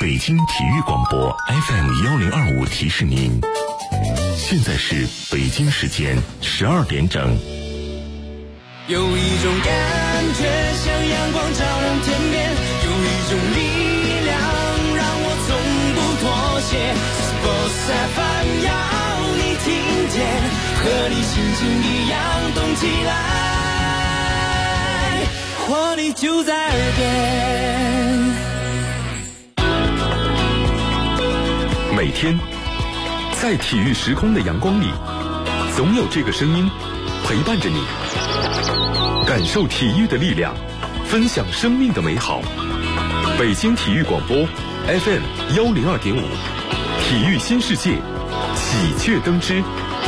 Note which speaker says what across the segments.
Speaker 1: 北京体育广播 FM1025提示您，现在是北京时间12点整。
Speaker 2: 有一种感觉像阳光照亮天边，有一种力量让我从不妥协。Sports FM 要你听见，和你心情一样动起来，活力就在耳边。
Speaker 3: 每天在体育时空的阳光里，总有这个声音陪伴着你，感受体育的力量，分享生命的美好。北京体育广播 FM102.5，体育新世界，喜鹊登枝。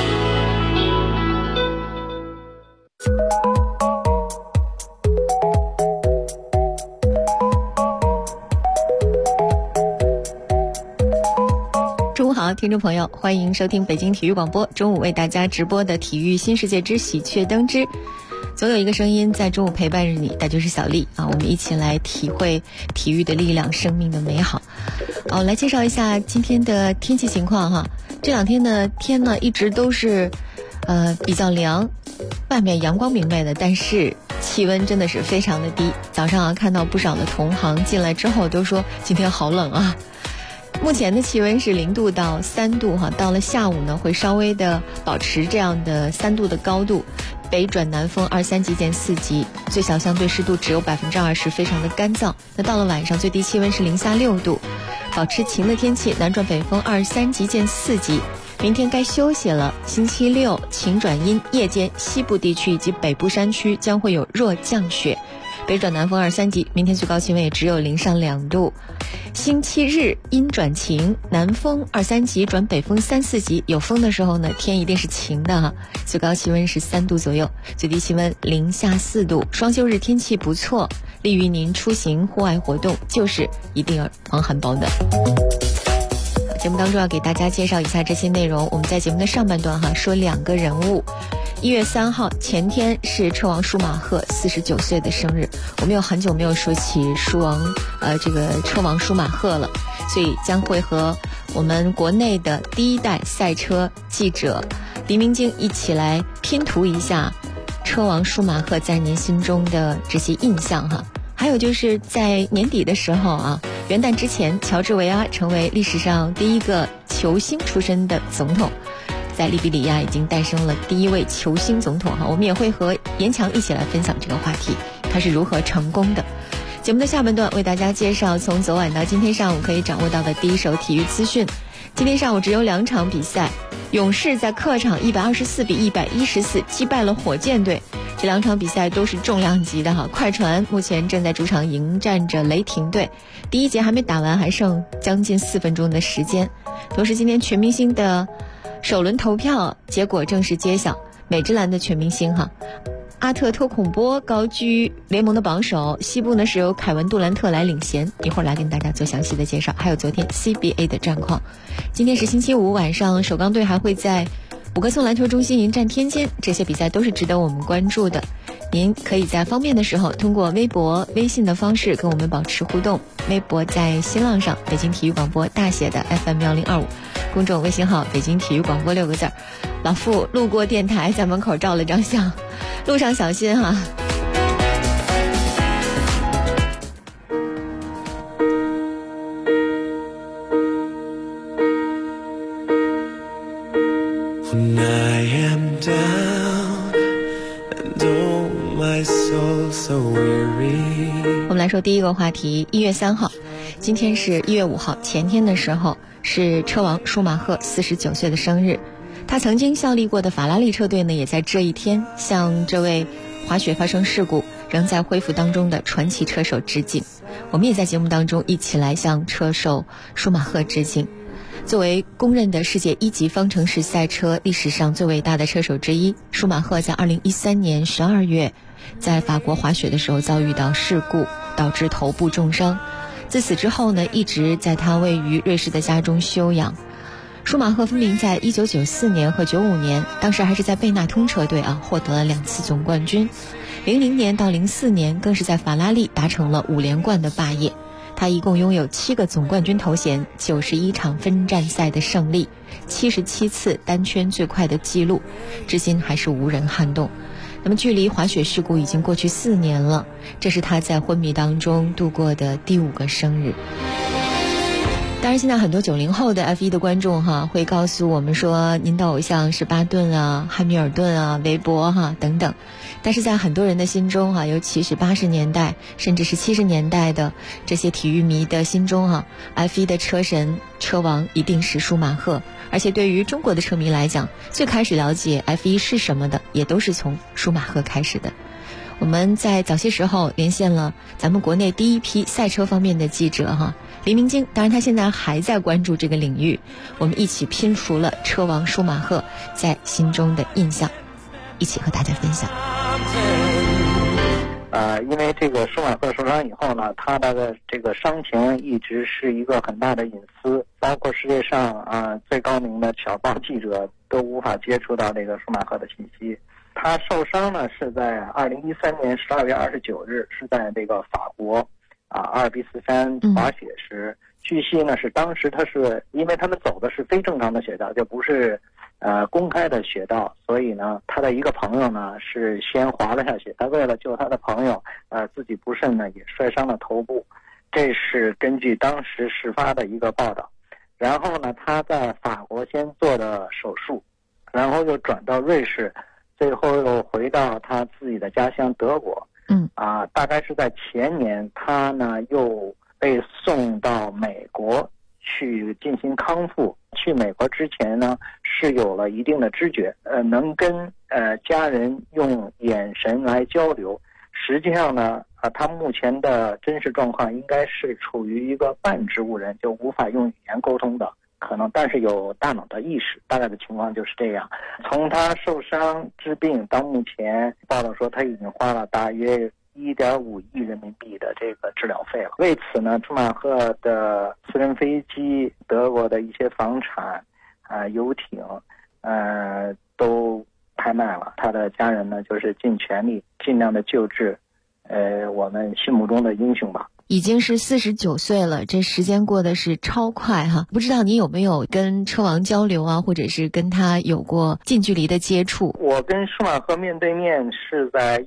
Speaker 4: 中午好，听众朋友，欢迎收听北京体育广播中午为大家直播的体育新世界之喜鹊登枝。总有一个声音在中午陪伴着你，那就是小丽啊！我们一起来体会体育的力量，生命的美好。来介绍一下今天的天气情况哈。这两天的天呢一直都是比较凉，外面阳光明媚的，但是气温真的是非常的低。早上看到不少的同行进来之后都说今天好冷啊。目前的气温是0度到3度哈，到了下午呢会稍微的保持这样的3度的高度，北转南风2、3级见4级，最小相对湿度只有20%，非常的干燥。那到了晚上最低气温是零下6度，保持晴的天气，南转北风2、3级见4级。明天该休息了，星期六晴转阴，夜间西部地区以及北部山区将会有弱降雪，北转南风2、3级，明天最高气温也只有零上2度。星期日阴转晴，南风2、3级转北风3、4级，有风的时候呢，天一定是晴的哈。最高气温是3度左右，最低气温零下4度。双休日天气不错，利于您出行户外活动，就是一定要防寒保暖。节目当中要给大家介绍一下这些内容。我们在节目的上半段说2个人物。1月3号前天是车王舒马赫49岁的生日，我们有很久没有说起这个车王舒马赫了，所以将会和我们国内的第一代赛车记者黎明晶一起来拼图一下车王舒马赫在您心中的这些印象哈。还有就是在年底的时候元旦之前，乔治维阿成为历史上第一个球星出身的总统，在利比里亚已经诞生了第一位球星总统我们也会和严强一起来分享这个话题，他是如何成功的。节目的下半段为大家介绍从昨晚到今天上午可以掌握到的第一手体育资讯。今天上午只有2场比赛，勇士在客场124比114击败了火箭队，这2场比赛都是重量级的快船目前正在主场迎战着雷霆队，第一节还没打完，还剩将近4分钟的时间。同时今天全明星的首轮投票结果正式揭晓，美职篮的全明星阿特托孔波高居联盟的榜首，西部呢是由凯文杜兰特来领衔，一会儿来跟大家做详细的介绍。还有昨天 CBA 的战况。今天是星期五晚上，首钢队还会在五棵松篮球中心迎战天津，这些比赛都是值得我们关注的。您可以在方便的时候通过微博、微信的方式跟我们保持互动。微博在新浪上北京体育广播大写的 FM1025， 公众微信号北京体育广播6个字。老傅路过电台，在门口照了张相，路上小心哈。我们来说第一个话题。1月3号，今天是1月5号，前天的时候是车王舒马赫49岁的生日。他曾经效力过的法拉利车队呢，也在这一天向这位滑雪发生事故仍在恢复当中的传奇车手致敬。我们也在节目当中一起来向车手舒马赫致敬。作为公认的世界1级方程式赛车历史上最伟大的车手之一，舒马赫在2013年12月在法国滑雪的时候遭遇到事故，导致头部重伤。自此之后呢，一直在他位于瑞士的家中休养。舒马赫分别在1994年和95年，当时还是在贝纳通车队获得了2次总冠军。00年到04年更是在法拉利达成了5连冠的霸业。 他一共拥有7个总冠军头衔，91场分站赛的胜利，77次单圈最快的记录，至今还是无人撼动。那么距离滑雪事故已经过去4年了，这是他在昏迷当中度过的第5个生日。当然现在很多90后的 F1 的观众会告诉我们说，您的偶像是巴顿啊、汉密尔顿啊、韦伯等等。但是在很多人的心中尤其是80年代甚至是70年代的这些体育迷的心中F1 的车神车王一定是舒马赫。而且对于中国的车迷来讲，最开始了解 F1 是什么的也都是从舒马赫开始的。我们在早些时候连线了咱们国内第一批赛车方面的记者黎明京，当然他现在还在关注这个领域。我们一起拼除了车王舒马赫在心中的印象，一起和大家分享。
Speaker 5: 因为这个舒马赫受伤以后呢，他的这个伤情一直是一个很大的隐私，包括世界上最高明的小报记者都无法接触到这个舒马赫的信息。他受伤呢是在2013年12月29日，是在这个法国阿尔卑斯山滑雪时。据悉呢是当时他是因为他们走的是非正常的雪道，就不是公开的雪道，所以呢他的一个朋友呢是先滑了下去，他为了救他的朋友自己不慎呢也摔伤了头部。这是根据当时事发的一个报道。然后呢他在法国先做的手术，然后又转到瑞士，最后又回到他自己的家乡德国。大概是在前年，他呢又被送到美国去进行康复。去美国之前呢是有了一定的知觉，能跟家人用眼神来交流。实际上呢他目前的真实状况应该是处于一个半植物人，就无法用语言沟通的可能，但是有大脑的意识，大概的情况就是这样。从他受伤治病到目前，报道说他已经花了大约1.5亿人民币的这个治疗费了。为此呢，舒马赫的私人飞机、德国的一些房产、游艇，都拍卖了。他的家人呢，就是尽全力、尽量的救治，我们心目中的英雄吧。
Speaker 4: 已经是49岁了，这时间过得是超快不知道你有没有跟车王交流或者是跟他有过近距离的接触？
Speaker 5: 我跟舒马赫面对面是在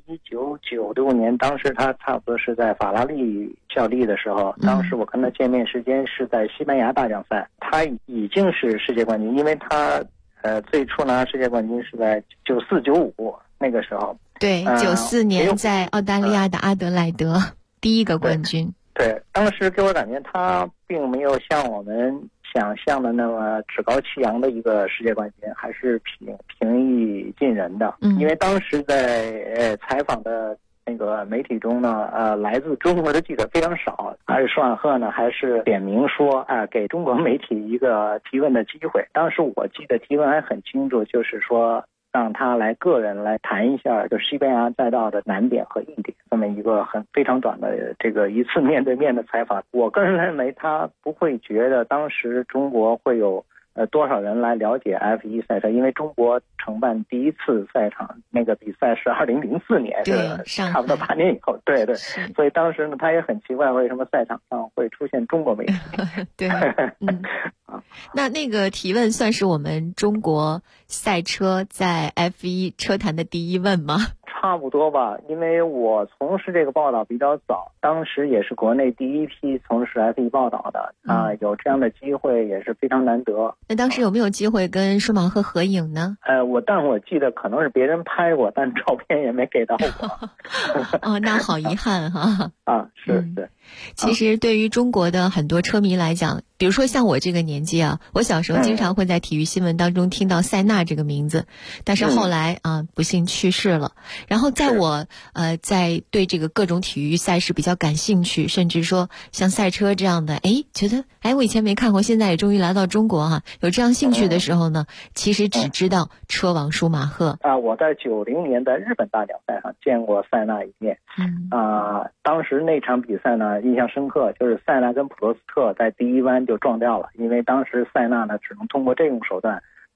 Speaker 5: 1996年，当时他差不多是在法拉利效力的时候，当时我跟他见面时间是在西班牙大奖赛，他已经是世界冠军，因为他最初拿世界冠军是在94、95那个时候。
Speaker 4: 对，94年在澳大利亚的阿德莱德。第一个冠军。
Speaker 5: 对，当时给我感觉他并没有像我们想象的那么趾高气扬的一个世界冠军，还是平易近人的。因为当时在采访的那个媒体中呢，来自中国的记者非常少，而舒马赫呢还是点名说给中国媒体一个提问的机会。当时我记得提问还很清楚，就是说让他个人来谈一下就是西班牙赛道的难点和硬点，这么一个非常短的这个一次面对面的采访。我个人认为他不会觉得当时中国会有多少人来了解 F1 赛车，因为中国承办第一次赛场那个比赛是2004年，差不多8年以后。对，所以当时呢他也很奇怪为什么赛场上会出现中国媒体。
Speaker 4: 对，那个提问算是我们中国赛车在 F1 车坛的第一问吗？
Speaker 5: 差不多吧，因为我从事这个报道比较早，当时也是国内第一批从事 F1 报道的有这样的机会也是非常难得。
Speaker 4: 那当时有没有机会跟舒马赫合影呢？
Speaker 5: 但我记得可能是别人拍过，但照片也没给到我。
Speaker 4: 那好遗憾
Speaker 5: 是。
Speaker 4: 其实对于中国的很多车迷来讲，比如说像我这个年纪我小时候经常会在体育新闻当中听到塞纳这个名字，但是后来不幸去世了。然后在我在对这个各种体育赛事比较感兴趣，甚至说像赛车这样的觉得我以前没看过，现在也终于来到中国有这样兴趣的时候呢，其实只知道车王舒马赫。
Speaker 5: 我在90年在日本大奖赛上见过塞纳一面。当时那场比赛呢印象深刻，就是塞纳跟普罗斯特在第一弯就撞掉了，因为当时塞纳呢只能通过这种手段，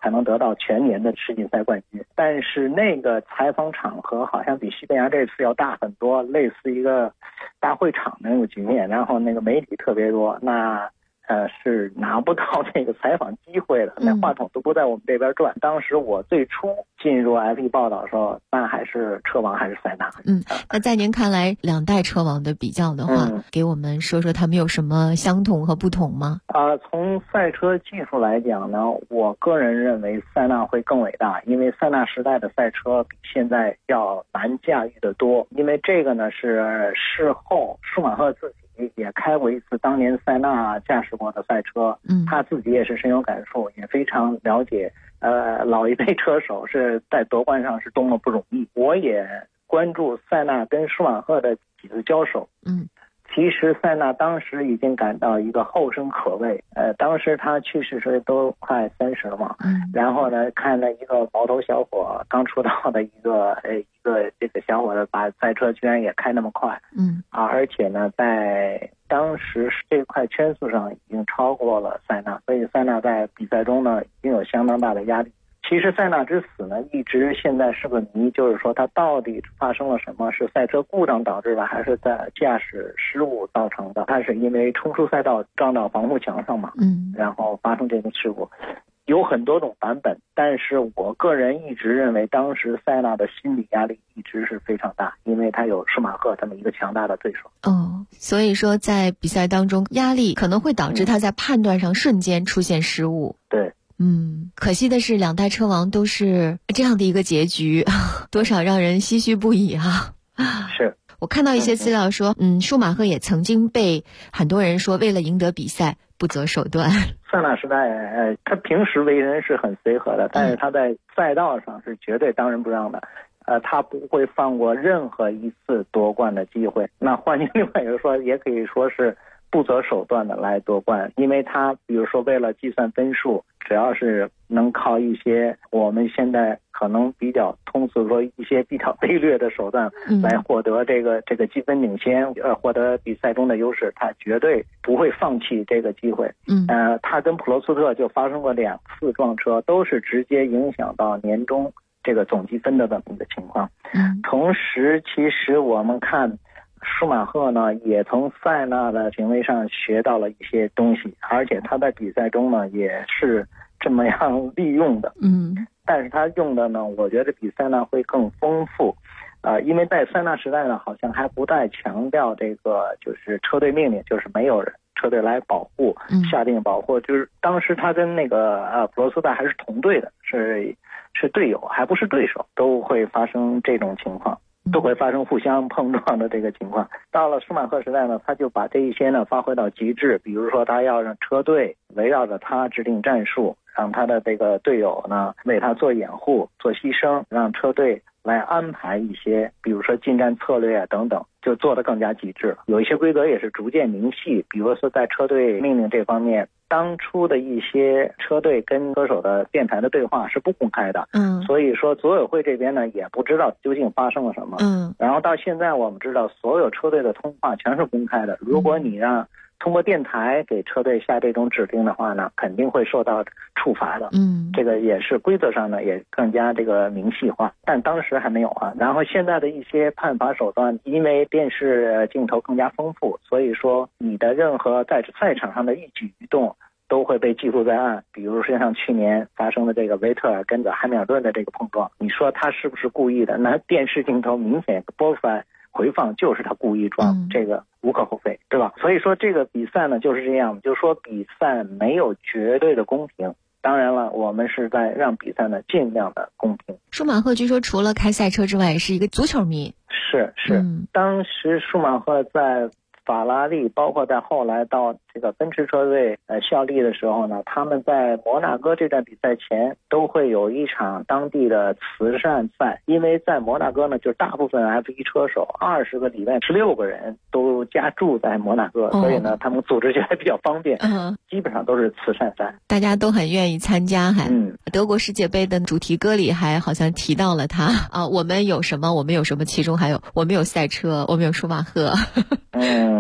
Speaker 5: 才能得到全年的世锦赛冠军。但是那个采访场合好像比西班牙这次要大很多，类似一个大会场的那个局面，然后那个媒体特别多，那是拿不到这个采访机会的，那话筒都不在我们这边转。当时我最初进入 F1 报道的时候，那还是车王还是塞纳。
Speaker 4: 那在您看来，两代车王的比较的话，给我们说说他们有什么相同和不同吗？
Speaker 5: 从赛车技术来讲呢，我个人认为塞纳会更伟大，因为塞纳时代的赛车比现在要难驾驭得多。因为这个呢是事后舒马赫自己也开过一次当年塞纳驾驶过的赛车，他自己也是深有感触，也非常了解老一辈车手是在夺冠上是多么不容易。我也关注塞纳跟舒马赫的几次交手，其实塞纳当时已经感到一个后生可畏，当时他去世时都快30了嘛，然后呢，看到一个毛头小伙刚出道的一个这个小伙子把赛车居然也开那么快，而且呢，在当时这块圈速上已经超过了塞纳，所以塞纳在比赛中呢已经有相当大的压力。其实塞纳之死呢，一直现在是个谜，就是说他到底发生了什么？是赛车故障导致的，还是在驾驶失误造成的？他是因为冲出赛道撞到防护墙上嘛，然后发生这个事故。有很多种版本，但是我个人一直认为当时塞纳的心理压力一直是非常大，因为他有舒马赫这么一个强大的对手。
Speaker 4: 所以说在比赛当中压力可能会导致他在判断上瞬间出现失误。
Speaker 5: 对。
Speaker 4: 可惜的是两代车王都是这样的一个结局，多少让人唏嘘不已啊。
Speaker 5: 是。
Speaker 4: 我看到一些资料说，舒马赫也曾经被很多人说为了赢得比赛不择手段。
Speaker 5: 塞纳时代他平时为人是很随和的，但是他在赛道上是绝对当仁不让的。他不会放过任何一次夺冠的机会。那换句另外一个说，也可以说是不择手段的来夺冠，因为他比如说为了计算分数，只要是能靠一些我们现在可能比较通俗说一些比较卑劣的手段来获得这个积分领先，获得比赛中的优势，他绝对不会放弃这个机会。他跟普罗斯特就发生过2次撞车，都是直接影响到年终这个总积分的这么一个情况。同时其实我们看舒马赫呢也从塞纳的行为上学到了一些东西，而且他在比赛中呢也是这么样利用的。但是他用的呢，我觉得比塞纳会更丰富。因为在塞纳时代呢，好像还不太强调这个就是车队命令，就是没有人车队来保护，下定保护。就是当时他跟那个普罗斯特还是同队的，是队友，还不是对手，都会发生这种情况，都会发生互相碰撞的这个情况。到了舒马赫时代呢，他就把这一些呢发挥到极致，比如说他要让车队围绕着他制定战术，让他的这个队友呢为他做掩护、做牺牲，让车队来安排一些比如说进站策略等等，就做得更加极致了。有一些规则也是逐渐明细，比如说在车队命令这方面，当初的一些车队跟歌手的电台的对话是不公开的，所以说组委会这边呢也不知道究竟发生了什么。然后到现在我们知道所有车队的通话全是公开的，如果你让通过电台给车队下这种指令的话呢，肯定会受到处罚的。这个也是规则上呢也更加这个明细化，但当时还没有啊。然后现在的一些判罚手段，因为电视镜头更加丰富，所以说你的任何在赛场上的一举一动都会被记录在案。比如说像去年发生的这个维特尔跟着汉密尔顿的这个碰撞，你说他是不是故意的？那电视镜头明显播出来回放就是他故意撞，这个无可厚非，对吧？所以说这个比赛呢就是这样，就是说比赛没有绝对的公平，当然了，我们是在让比赛呢尽量的公平。
Speaker 4: 舒马赫据说除了开赛车之外也是一个足球迷。
Speaker 5: 是，当时舒马赫在法拉利包括在后来到这个奔驰车队效力的时候呢，他们在摩纳哥这站比赛前都会有一场当地的慈善赛，因为在摩纳哥呢就是大部分 F1 车手20个里面16个人都家住在摩纳哥，所以呢他们组织起来比较方便，基本上都是慈善赛，
Speaker 4: 大家都很愿意参加。德国世界杯的主题歌里还好像提到了他我们有什么，其中还有我们有赛车，我们有舒马赫。
Speaker 5: 德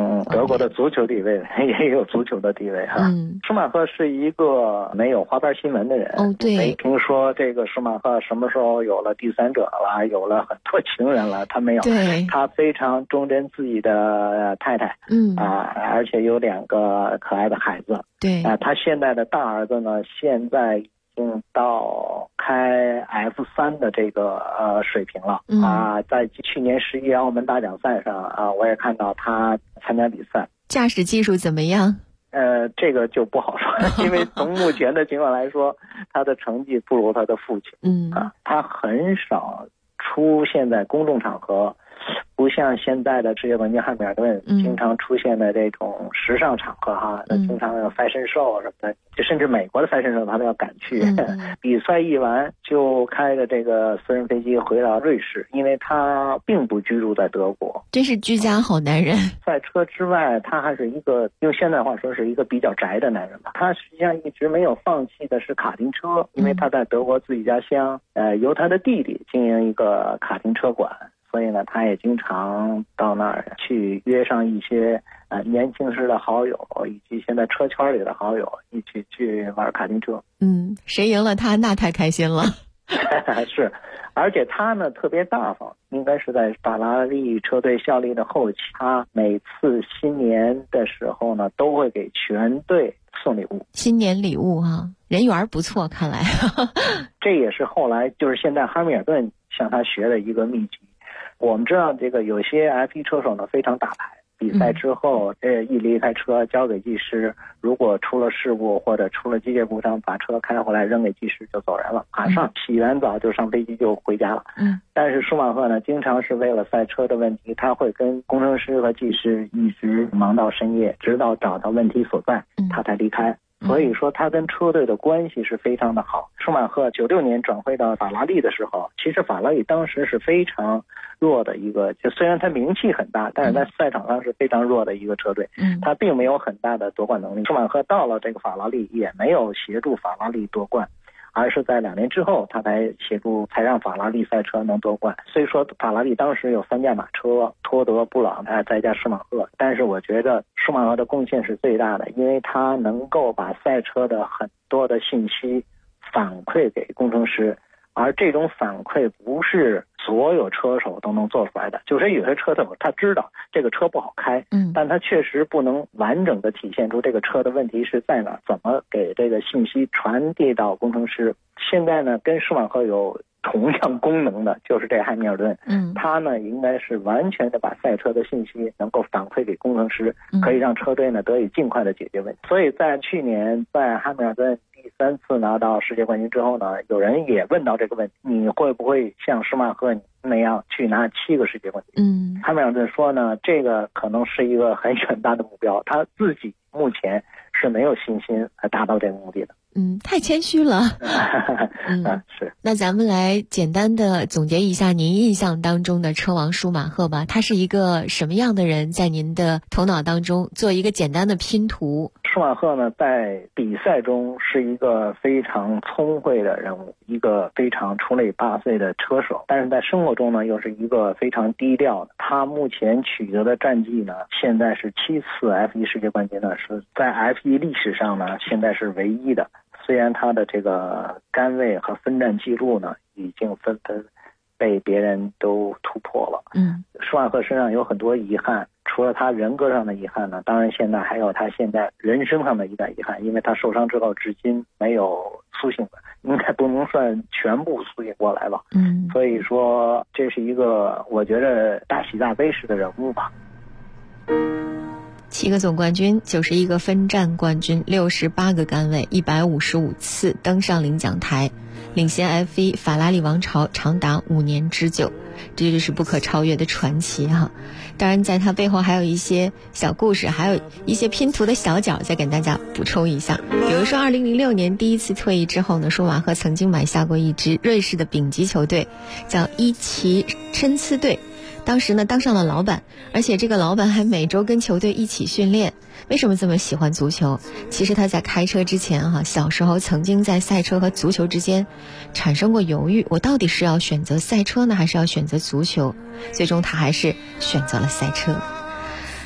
Speaker 5: 德国的足球地位也有足球的地位哈。舒马赫是一个没有花边新闻的人，
Speaker 4: 对，
Speaker 5: 没听说这个舒马赫什么时候有了第三者了，有了很多情人了，他没有。
Speaker 4: 对，
Speaker 5: 他非常忠贞自己的太太，而且有2个可爱的孩子。
Speaker 4: 对，
Speaker 5: 他现在的大儿子呢，现在已经到开 F3的这个水平了在去年11澳门大奖赛上我也看到他参加比赛。
Speaker 4: 驾驶技术怎么样？
Speaker 5: 这个就不好说了，因为从目前的情况来说，他的成绩不如他的父亲。他很少出现在公众场合，不像现在的世界冠军汉密尔顿经常出现的这种时尚场合经常有 fashion show 什么的，就甚至美国的 fashion show 他都要赶去。比赛一完就开着这个私人飞机回到瑞士，因为他并不居住在德国。
Speaker 4: 真是居家好男人。
Speaker 5: 赛车之外，他还是一个用现代话说是一个比较宅的男人吧。他实际上一直没有放弃的是卡丁车，因为他在德国自己家乡由他的弟弟经营一个卡丁车馆，所以呢他也经常到那儿去约上一些年轻时的好友以及现在车圈里的好友一起去玩卡丁车。
Speaker 4: 谁赢了他那太开心了。
Speaker 5: 是，而且他呢特别大方，应该是在法拉利车队效力的后期，他每次新年的时候呢都会给全队送礼物。新年礼物人缘不错，看来。这也是后来就是现在哈密尔顿向他学的一个秘籍。我们知道这个有些 F1 车手呢非常大牌，比赛之后一离开车交给技师，如果出了事故或者出了机械故障，把车开回来扔给技师就走人了，马上洗完澡就上飞机就回家了。但是舒马赫呢经常是为了赛车的问题，他会跟工程师和技师一直忙到深夜，直到找到问题所在他才离开。所以说他跟车队的关系是非常的好。舒马赫96年转会到法拉利的时候，其实法拉利当时是非常弱的一个，就虽然他名气很大，但是在赛场上是非常弱的一个车队，他并没有很大的夺冠能力。舒马赫到了这个法拉利也没有协助法拉利夺冠，而是在2年之后他才让法拉利赛车能夺冠。所以说法拉利当时有3驾马车，托德、布朗再加舒马赫，但是我觉得舒马赫的贡献是最大的，因为他能够把赛车的很多的信息反馈给工程师，而这种反馈不是所有车手都能做出来的。就是有些车手他知道这个车不好开，但他确实不能完整的体现出这个车的问题是在哪，怎么给这个信息传递到工程师。现在呢跟舒马赫有同样功能的就是这汉密尔顿，他呢应该是完全的把赛车的信息能够反馈给工程师，可以让车队呢得以尽快的解决问题。所以在去年在汉密尔顿第3次拿到世界冠军之后呢，有人也问到这个问题，你会不会像舒马赫那样去拿7个世界冠军？汉密尔顿说呢，这个可能是一个很远大的目标，他自己目前是没有信心来达到这个目的的。太谦虚了。是。那咱们来简单的总结一下您印象当中的车王舒马赫吧，他是一个什么样的人，在您的头脑当中做一个简单的拼图。舒马赫呢在比赛中是一个非常聪慧的人物，一个非常出类拔萃的车手，但是在生活中呢又是一个非常低调的。他目前取得的战绩呢，现在是7次 F1 世界冠军呢，是在 F1 历史上呢现在是唯一的。虽然他的这个杆位和分站记录呢已经纷纷被别人都突破了。舒马赫身上有很多遗憾，除了他人格上的遗憾呢，当然现在还有他现在人生上的一点遗憾，因为他受伤之后至今没有苏醒，应该不能算全部苏醒过来吧。所以说这是一个我觉得大喜大悲式的人物吧。7个总冠军，91个分站冠军，68个杆位，155次登上领奖台，领先 F1 法拉利王朝长达5年之久，这就是不可超越的传奇哈。当然在他背后还有一些小故事，还有一些拼图的小角，再给大家补充一下。比如说2006年第1次退役之后呢，舒马赫曾经买下过一支瑞士的丙级球队，叫伊奇琛茨队，当时呢当上了老板，而且这个老板还每周跟球队一起训练。为什么这么喜欢足球？其实他在开车之前小时候曾经在赛车和足球之间产生过犹豫，我到底是要选择赛车呢，还是要选择足球？最终他还是选择了赛车。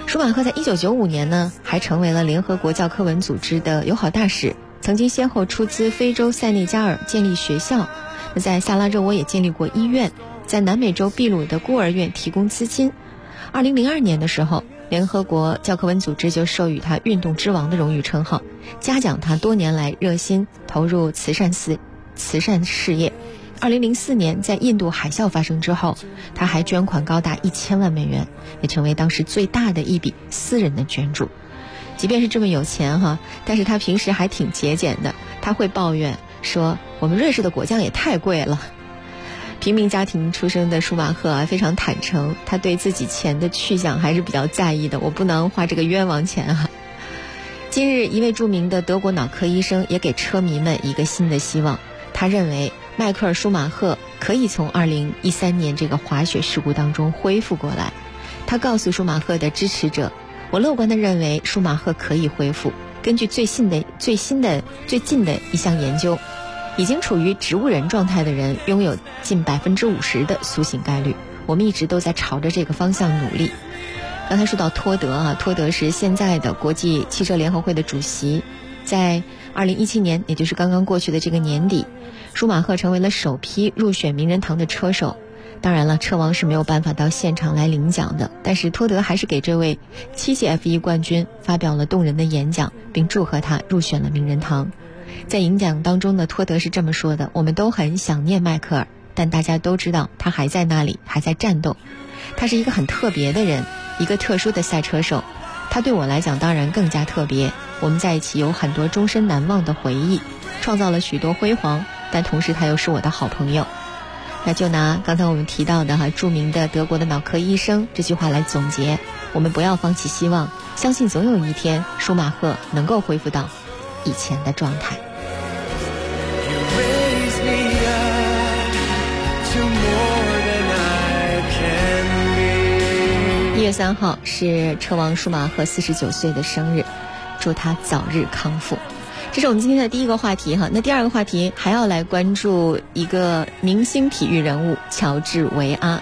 Speaker 4: 舒马赫在1995年呢，还成为了联合国教科文组织的友好大使，曾经先后出资非洲塞内加尔建立学校，在萨拉热窝也建立过医院，在南美洲秘鲁的孤儿院提供资金。2002年的时候，联合国教科文组织就授予他运动之王的荣誉称号，嘉奖他多年来热心投入慈善事业。2004年在印度海啸发生之后，他还捐款高达1000万美元，也成为当时最大的一笔私人的捐助。即便是这么有钱但是他平时还挺节俭的，他会抱怨说我们瑞士的果酱也太贵了。平民家庭出生的舒马赫非常坦诚，他对自己钱的去向还是比较在意的，我不能花这个冤枉钱今日一位著名的德国脑科医生也给车迷们一个新的希望，他认为迈克尔·舒马赫可以从2013年这个滑雪事故当中恢复过来。他告诉舒马赫的支持者，我乐观地认为舒马赫可以恢复，根据最近的一项研究，已经处于植物人状态的人拥有近50%的苏醒概率，我们一直都在朝着这个方向努力。刚才说到托德托德是现在的国际汽车联合会的主席，在2017年，也就是刚刚过去的这个年底，舒马赫成为了首批入选名人堂的车手。当然了，车王是没有办法到现场来领奖的，但是托德还是给这位7届 F1 冠军发表了动人的演讲，并祝贺他入选了名人堂。在演讲当中呢，托德是这么说的，我们都很想念迈克尔，但大家都知道他还在那里，还在战斗。他是一个很特别的人，一个特殊的赛车手，他对我来讲当然更加特别，我们在一起有很多终身难忘的回忆，创造了许多辉煌，但同时他又是我的好朋友。那就拿刚才我们提到的著名的德国的脑科医生这句话来总结，我们不要放弃希望，相信总有一天舒马赫能够恢复到以前的状态。1月3号是车王舒马赫49岁的生日，祝他早日康复。这是我们今天的第一个话题那第二个话题还要来关注一个明星体育人物乔治维阿。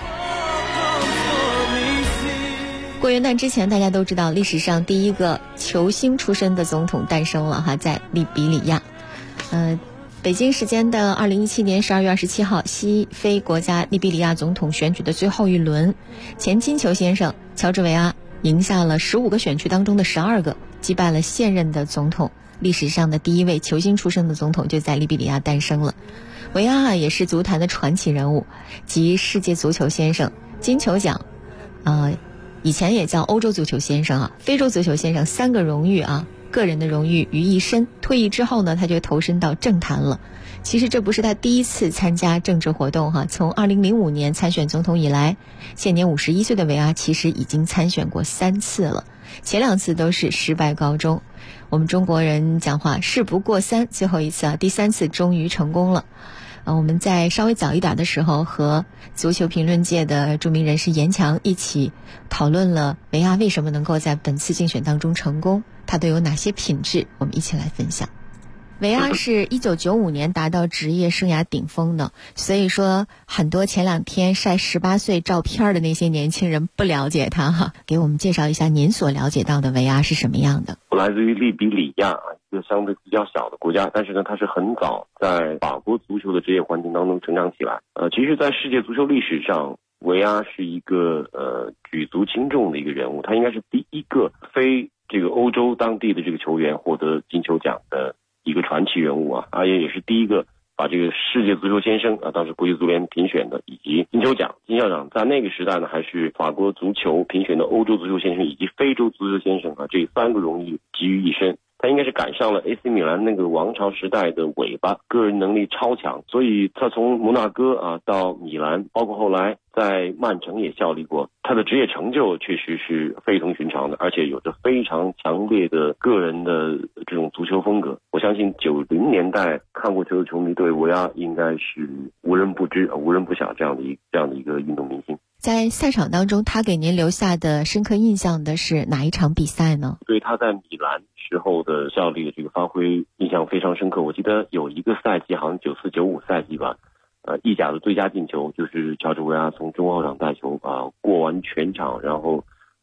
Speaker 4: 过元旦之前，大家都知道历史上第一个球星出身的总统诞生了在利比里亚。北京时间的2017年12月27号，西非国家利比里亚总统选举的最后一轮，前金球先生乔治维阿赢下了15个选区当中的12个，击败了现任的总统。历史上的第一位球星出身的总统就在利比里亚诞生了。维阿也是足坛的传奇人物，集世界足球先生、金球奖以前也叫欧洲足球先生非洲足球先生3个荣誉个人的荣誉于一身。退役之后呢，他就投身到政坛了。其实这不是他第一次参加政治活动从2005年参选总统以来，现年51岁的维阿其实已经参选过3次了，前2次都是失败告终。我们中国人讲话事不过3，最后一次第3次终于成功了。我们在稍微早一点的时候和足球评论界的著名人士严强一起讨论了维阿为什么能够在本次竞选当中成功，他都有哪些品质，我们一起来分享。维阿是1995年达到职业生涯顶峰的，所以说很多前2天晒18岁照片的那些年轻人不了解他给我们介绍一下您所了解到的维阿是什么样的。
Speaker 6: 我来自于利比里亚，一个相对比较小的国家，但是呢，他是很早在法国足球的职业环境当中成长起来。其实在世界足球历史上，维阿是一个举足轻重的一个人物，他应该是第一个非这个欧洲当地的这个球员获得金球奖的一个传奇人物也是第一个把这个世界足球先生当时国际足联评选的，以及金球奖、金校长，在那个时代呢，还是法国足球评选的欧洲足球先生以及非洲足球先生这3个荣誉集于一身。他应该是赶上了 AC 米兰那个王朝时代的尾巴，个人能力超强，所以他从摩纳哥到米兰，包括后来在曼城也效力过，他的职业成就确实是非同寻常的，而且有着非常强烈的个人的这种足球风格。我相信90年代看过球的球迷对维阿应该是无人不知、无人不晓这样的一个运动明星。
Speaker 4: 在赛场当中，他给您留下的深刻印象的是哪一场比赛呢？
Speaker 6: 对他在米兰时候的效力的这个发挥印象非常深刻。我记得有一个赛季，好像94-95赛季吧，意甲的最佳进球就是乔治维阿从中后场带球过完全场，然后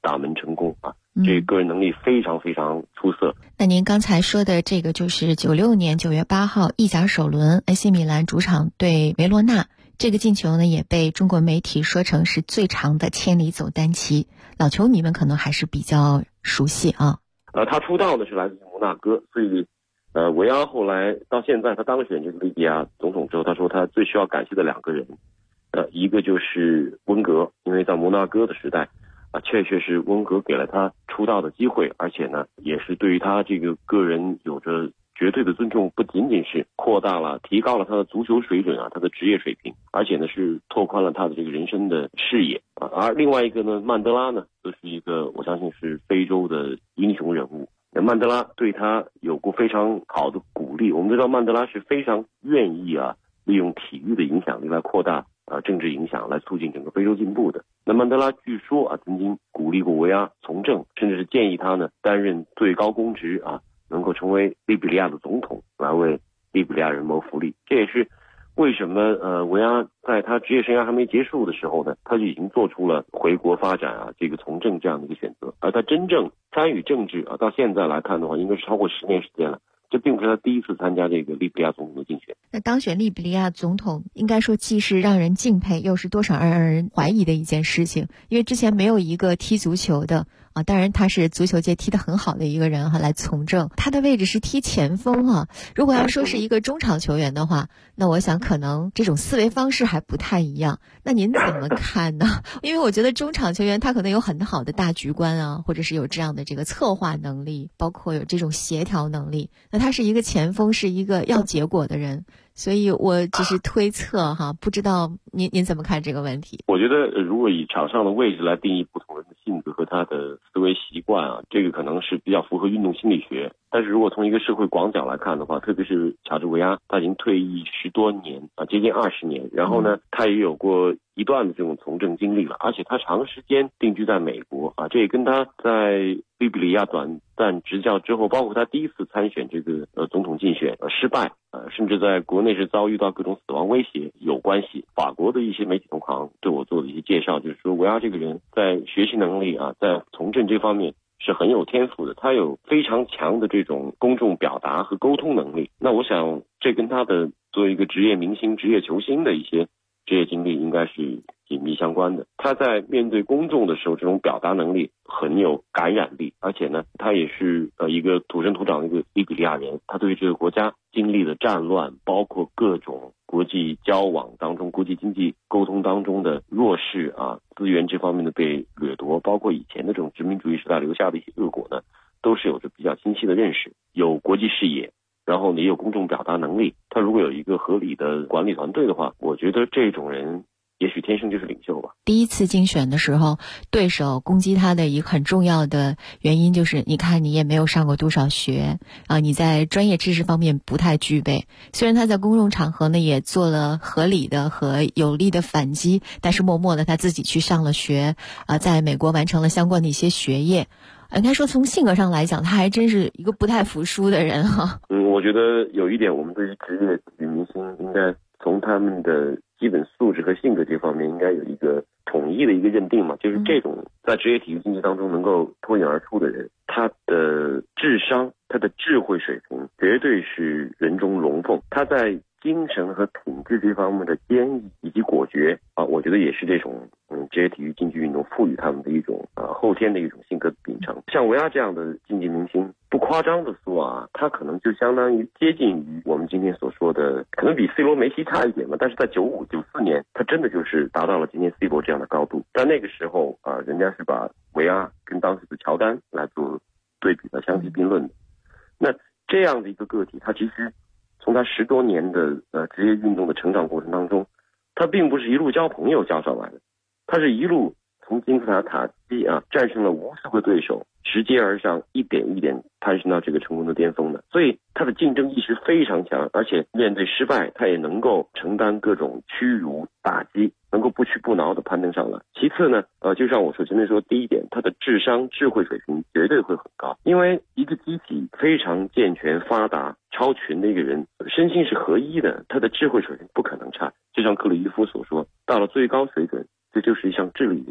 Speaker 6: 打门成功啊，这个人能力非常非常出色。
Speaker 4: 那您刚才说的这个就是96年9月8号意甲首轮 AC 米兰主场对维罗纳，这个进球呢也被中国媒体说成是最长的千里走单骑，老球迷们可能还是比较熟悉啊。
Speaker 6: 他出道的是来自于摩纳哥，所以维阿后来到现在他当选这个利比亚总统之后，他说他最需要感谢的2个人，一个就是温格，因为在摩纳哥的时代确实是温格给了他出道的机会，而且呢也是对于他这个个人有着绝对的尊重，不仅仅是扩大了提高了他的足球水准他的职业水平，而且呢是拓宽了他的这个人生的视野而另外一个呢，曼德拉呢则是一个我相信是非洲的英雄人物。曼德拉对他有过非常好的鼓励，我们知道曼德拉是非常愿意利用体育的影响力来扩大政治影响，来促进整个非洲进步的。那曼德拉据说曾经鼓励过维阿从政，甚至是建议他呢担任最高公职能够成为利比里亚的总统，来为利比里亚人谋福利。这也是为什么维阿在他职业生涯还没结束的时候呢，他就已经做出了回国发展这个从政这样的一个选择。而他真正参与政治到现在来看的话，应该是超过10年时间了。这并不是他第一次参加这个利比里亚总统的竞选。
Speaker 4: 那当选利比里亚总统，应该说既是让人敬佩，又是多少让人怀疑的一件事情。因为之前没有一个踢足球的当然他是足球界踢得很好的一个人来从政。他的位置是踢前锋如果要说是一个中场球员的话，那我想可能这种思维方式还不太一样。那您怎么看呢？因为我觉得中场球员他可能有很好的大局观或者是有这样的这个策划能力，包括有这种协调能力。那他是一个前锋，是一个要结果的人，所以我只是推测不知道您怎么看这个问题？
Speaker 6: 我觉得如果以场上的位置来定义不同人的性格和他的思维习惯这个可能是比较符合运动心理学。但是如果从一个社会广角来看的话，特别是乔治维阿，他已经退役10多年接近20年，然后呢他也有过一段的这种从政经历了，而且他长时间定居在美国这也跟他在利比里亚短暂执教之后，包括他第一次参选这个总统竞选失败甚至在国内是遭遇到各种死亡威胁有关系。法国的一些媒体同行对我做的一些介绍，就是说维阿这个人在学习能力在从政这方面是很有天赋的，他有非常强的这种公众表达和沟通能力。那我想这跟他的作为一个职业明星职业球星的一些职业经历应该是紧密相关的。他在面对公众的时候，这种表达能力很有感染力，而且呢他也是一个土生土长的一个利比里亚人，他对这个国家经历的战乱，包括各种国际交往当中国际经济沟通当中的弱势资源这方面的被掠夺，包括以前的这种殖民主义时代留下的一些恶果呢，都是有着比较清晰的认识，有国际视野，然后也有公众表达能力。他如果有一个合理的管理团队的话，我觉得这种人也许天生就是领袖吧。
Speaker 4: 第一次竞选的时候，对手攻击他的一个很重要的原因就是，你看你也没有上过多少学你在专业知识方面不太具备。虽然他在公众场合呢也做了合理的和有力的反击，但是默默的他自己去上了学在美国完成了相关的一些学业。应该说从性格上来讲，他还真是一个不太服输的人
Speaker 6: 我觉得有一点，我们对于职业体育明星应该从他们的基本素质和性格这方面应该有一个统一的一个认定嘛，就是这种在职业体育竞技当中能够脱颖而出的人，他的智商他的智慧水平绝对是人中龙凤，他在精神和品质这方面的坚毅以及果决我觉得也是这种职业体育竞技运动赋予他们的一种后天的一种性格秉承。像维阿这样的竞技明星，不夸张的说他可能就相当于接近于我们今天所说的，可能比 C 罗梅西差一点嘛，但是在95、94年他真的就是达到了今天 C 罗这样的高度。在那个时候人家是把维阿跟当时的乔丹来做对比的，相提并论的。那这样的一个个体，他其实从他10多年的职业运动的成长过程当中，他并不是一路交朋友交上来的，他是一路从金字塔塔基战胜了无数个对手，直接而上，一点一点攀升到这个成功的巅峰的。所以他的竞争意识非常强，而且面对失败他也能够承担各种屈辱打击，能够不屈不挠的攀登上来。其次呢就像我前面说，第一点，他的智商智慧水平绝对会很高，因为一个机体非常健全发达超群的一个人，身心是合一的，他的智慧水平不可能差。就像克里伊夫所说，到了最高水准，这就是一项智力运动。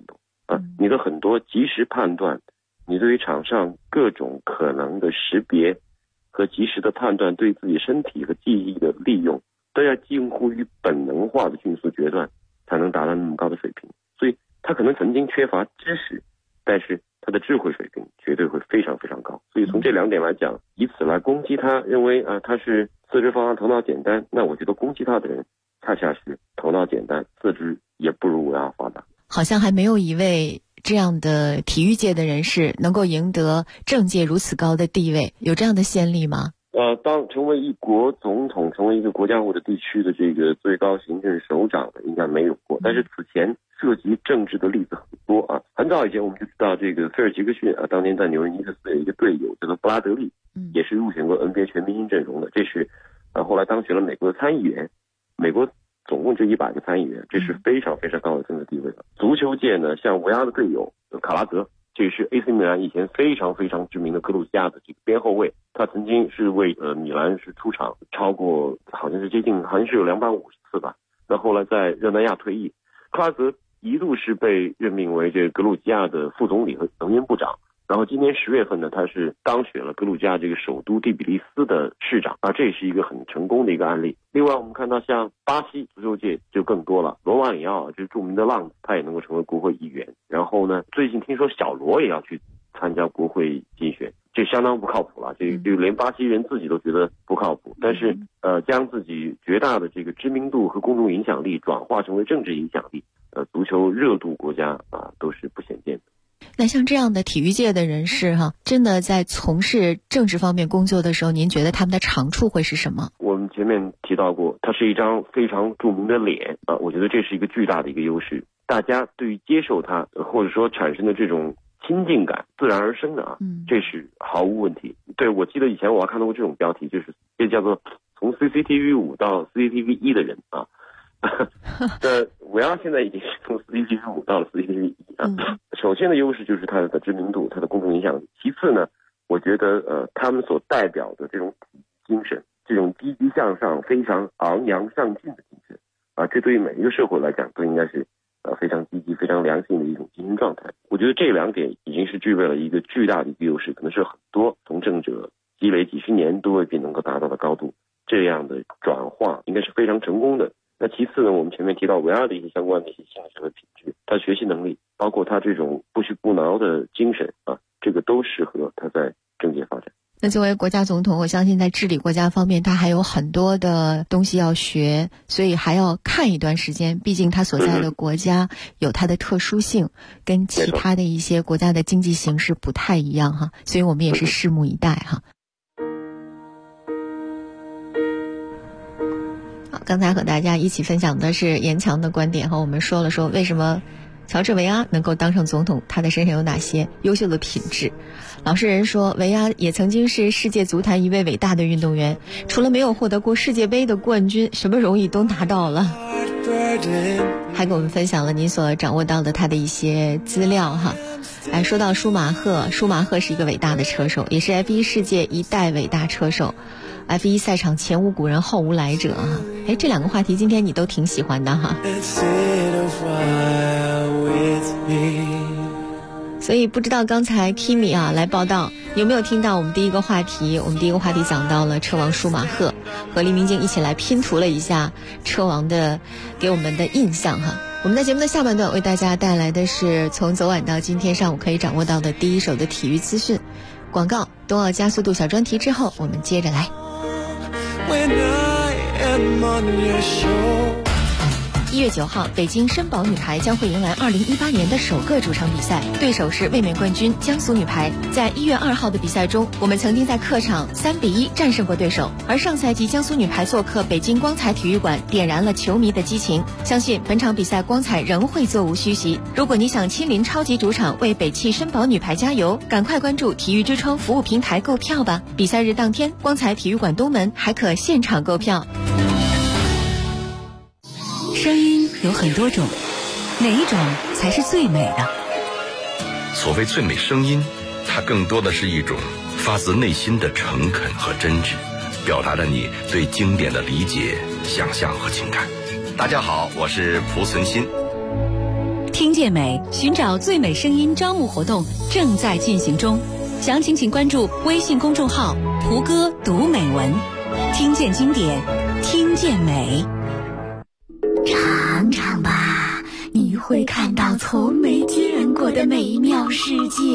Speaker 6: 你的很多及时判断，你对于场上各种可能的识别和及时的判断，对自己身体和记忆的利用，都要近乎于本能化的迅速决断，才能达到那么高的水平。所以他可能曾经缺乏知识，但是他的智慧水平绝对会非常非常高。所以从这2点来讲，以此来攻击他，认为他是四肢发达头脑简单，那我觉得攻击他的人恰恰是头脑简单，四肢也不如维阿发达。
Speaker 4: 好像还没有一位这样的体育界的人士能够赢得政界如此高的地位，有这样的先例吗？
Speaker 6: 当成为一国总统，成为一个国家或者地区的这个最高行政首长的，应该没有过。但是此前涉及政治的例子很多啊。很早以前我们就知道，这个菲尔杰克逊当年在纽约尼克斯有一个队友叫做布拉德利，也是入选过 NBA 全明星阵容的。这是后来当选了美国的参议员，美国总共就100个参议员，这是非常非常高的政治地位了。足球界呢，像维阿的队友卡拉格，这是 AC 米兰以前非常非常知名的格鲁吉亚的这个边后卫，他曾经是为米兰是出场超过好像是有250次吧。那后来在热那亚退役，卡拉格一度是被任命为这个格鲁吉亚的副总理和能源部长。然后今年10月份呢，他是当选了格鲁吉亚这个首都第比利斯的市长这也是一个很成功的一个案例。另外我们看到像巴西足球界就更多了，罗马里奥这是著名的浪子，他也能够成为国会议员。然后呢，最近听说小罗也要去参加国会竞选，这相当不靠谱了，这连巴西人自己都觉得不靠谱。但是将自己绝大的这个知名度和公众影响力转化成为政治影响力，足球热度国家都是不鲜见的。
Speaker 4: 那像这样的体育界的人士真的在从事政治方面工作的时候，您觉得他们的长处会是什么？
Speaker 6: 我们前面提到过，它是一张非常著名的脸我觉得这是一个巨大的一个优势。大家对于接受它或者说产生的这种亲近感自然而生的这是毫无问题。对，我记得以前我还看到过这种标题，就是这叫做从 CCTV 5到 CCTV 1的人维阿现在已经是从 CCTV 5到了 CCTV 1首先的优势就是它的知名度，它的公众影响力。其次呢，我觉得他们所代表的这种精神，这种积极向上、非常昂扬上进的精神这对于每一个社会来讲都应该是非常积极、非常良性的一种精神状态。我觉得这2点已经是具备了一个巨大的一个优势，可能是很多从政者积累几十年都未必能够达到的高度。这样的转化应该是非常成功的。那其次呢，我们前面提到维阿的一些相关的一些心理学的品质，他学习能力，包括他这种不屈不挠的精神这个都适合他在政界发展。
Speaker 4: 那作为国家总统，我相信在治理国家方面他还有很多的东西要学，所以还要看一段时间，毕竟他所在的国家有它的特殊性，跟其他的一些国家的经济形势不太一样所以我们也是拭目以待刚才和大家一起分享的是严强的观点我们说了为什么乔治维阿能够当上总统，他的身上有哪些优秀的品质。老实人说，维阿也曾经是世界足坛一位伟大的运动员，除了没有获得过世界杯的冠军，什么荣誉都拿到了。还给我们分享了您所掌握到的他的一些资料说到舒马赫是一个伟大的车手，也是 F1 世界一代伟大车手。F1 赛场前无古人后无来者这2个话题今天你都挺喜欢的所以不知道刚才 Kimi 来报道有没有听到我们第一个话题。我们第一个话题讲到了车王舒马赫，和黎明镜一起来拼图了一下车王的给我们的印象我们在节目的下半段为大家带来的是从昨晚到今天上午可以掌握到的第一手的体育资讯。广告冬奥加速度小专题之后，我们接着来。1月9号，北京申宝女排将会迎来2018年的首个主场比赛，对手是卫冕冠军江苏女排。在1月2号的比赛中，我们曾经在客场3-1战胜过对手，而上赛季江苏女排做客北京光彩体育馆，点燃了球迷的激情。相信本场比赛光彩仍会座无虚席。如果你想亲临超级主场为北汽申宝女排加油，赶快关注体育之窗服务平台购票吧。比赛日当天，光彩体育馆东门还可现场购票。
Speaker 7: 声音有很多种，哪一种才是最美的？
Speaker 1: 所谓最美声音，它更多的是一种发自内心的诚恳和真挚，表达着你对经典的理解、想象和情感。大家好，我是蒲存昕。
Speaker 7: 听见健美寻找最美声音招募活动正在进行中，详情请关注微信公众号胡歌读美文，听见经典，听见美。
Speaker 8: 尝尝吧，你会看到从没见过的美妙世界。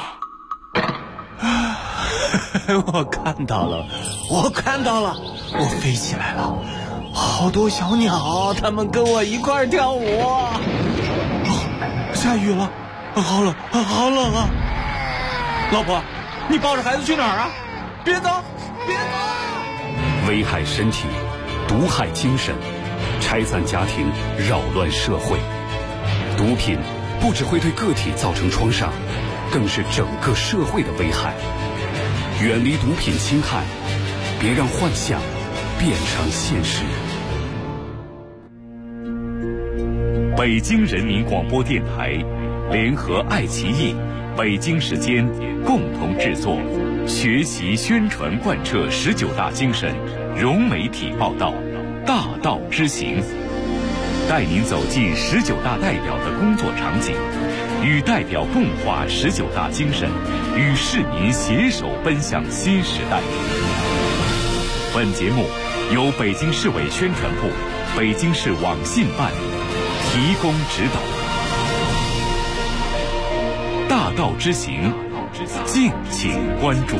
Speaker 9: 我看到了，我飞起来了，好多小鸟，它们跟我一块儿跳舞。下雨了，好冷啊！老婆，你抱着孩子去哪儿啊？别走！
Speaker 3: 危害身体，毒害精神，拆散家庭，扰乱社会。毒品不只会对个体造成创伤，更是整个社会的危害。远离毒品侵害，别让幻想变成现实。北京人民广播电台联合爱奇艺、北京时间共同制作，学习宣传贯彻19大精神，融媒体报道，大道之行，带您走进19大代表的工作场景，与代表共话19大精神，与市民携手奔向新时代。本节目由北京市委宣传部、北京市网信办提供指导。大道之行，敬请关注。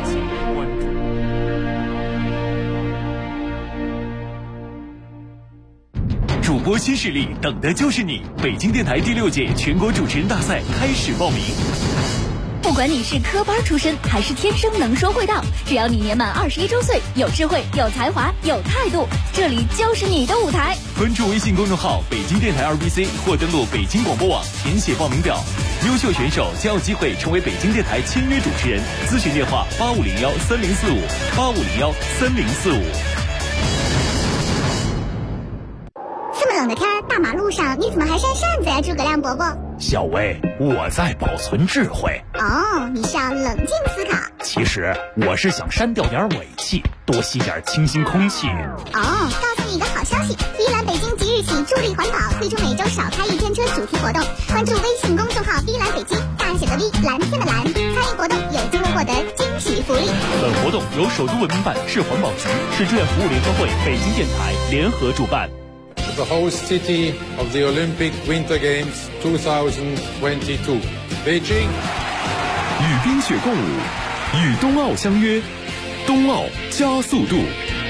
Speaker 10: 主播新势力，等的就是你！北京电台第6届全国主持人大赛开始报名。
Speaker 8: 不管你是科班出身还是天生能说会道，只要你年满21周岁，有智慧、有才华、有态度，这里就是你的舞台。
Speaker 10: 关注微信公众号北京电台2BC 或登录北京广播网填写报名表，优秀选手将有机会成为北京电台签约主持人。咨询电话8501-3045，8501-3045。
Speaker 11: 这么冷的天，大马路上你怎么还扇扇子呀，诸葛亮伯伯？
Speaker 12: 小薇，我在保存智慧。
Speaker 11: 哦，你是要冷静思考。
Speaker 12: 其实我是想删掉点尾气，多吸点清新空气。
Speaker 11: 哦，告诉你一个好消息，碧蓝北京即日起助力环保，推出每周少开一天车主题活动。关注微信公众号碧蓝北京，大写的 V， 蓝天的蓝，参与活动有机会获得惊喜福利。
Speaker 10: 本活动由首都文明办、市环保局、市志愿服务联合会、北京电台联合主办。
Speaker 13: The host city of the Olympic Winter Games 2022, Beijing.
Speaker 3: 与冰雪共舞，与冬奥相约，冬奥加速度。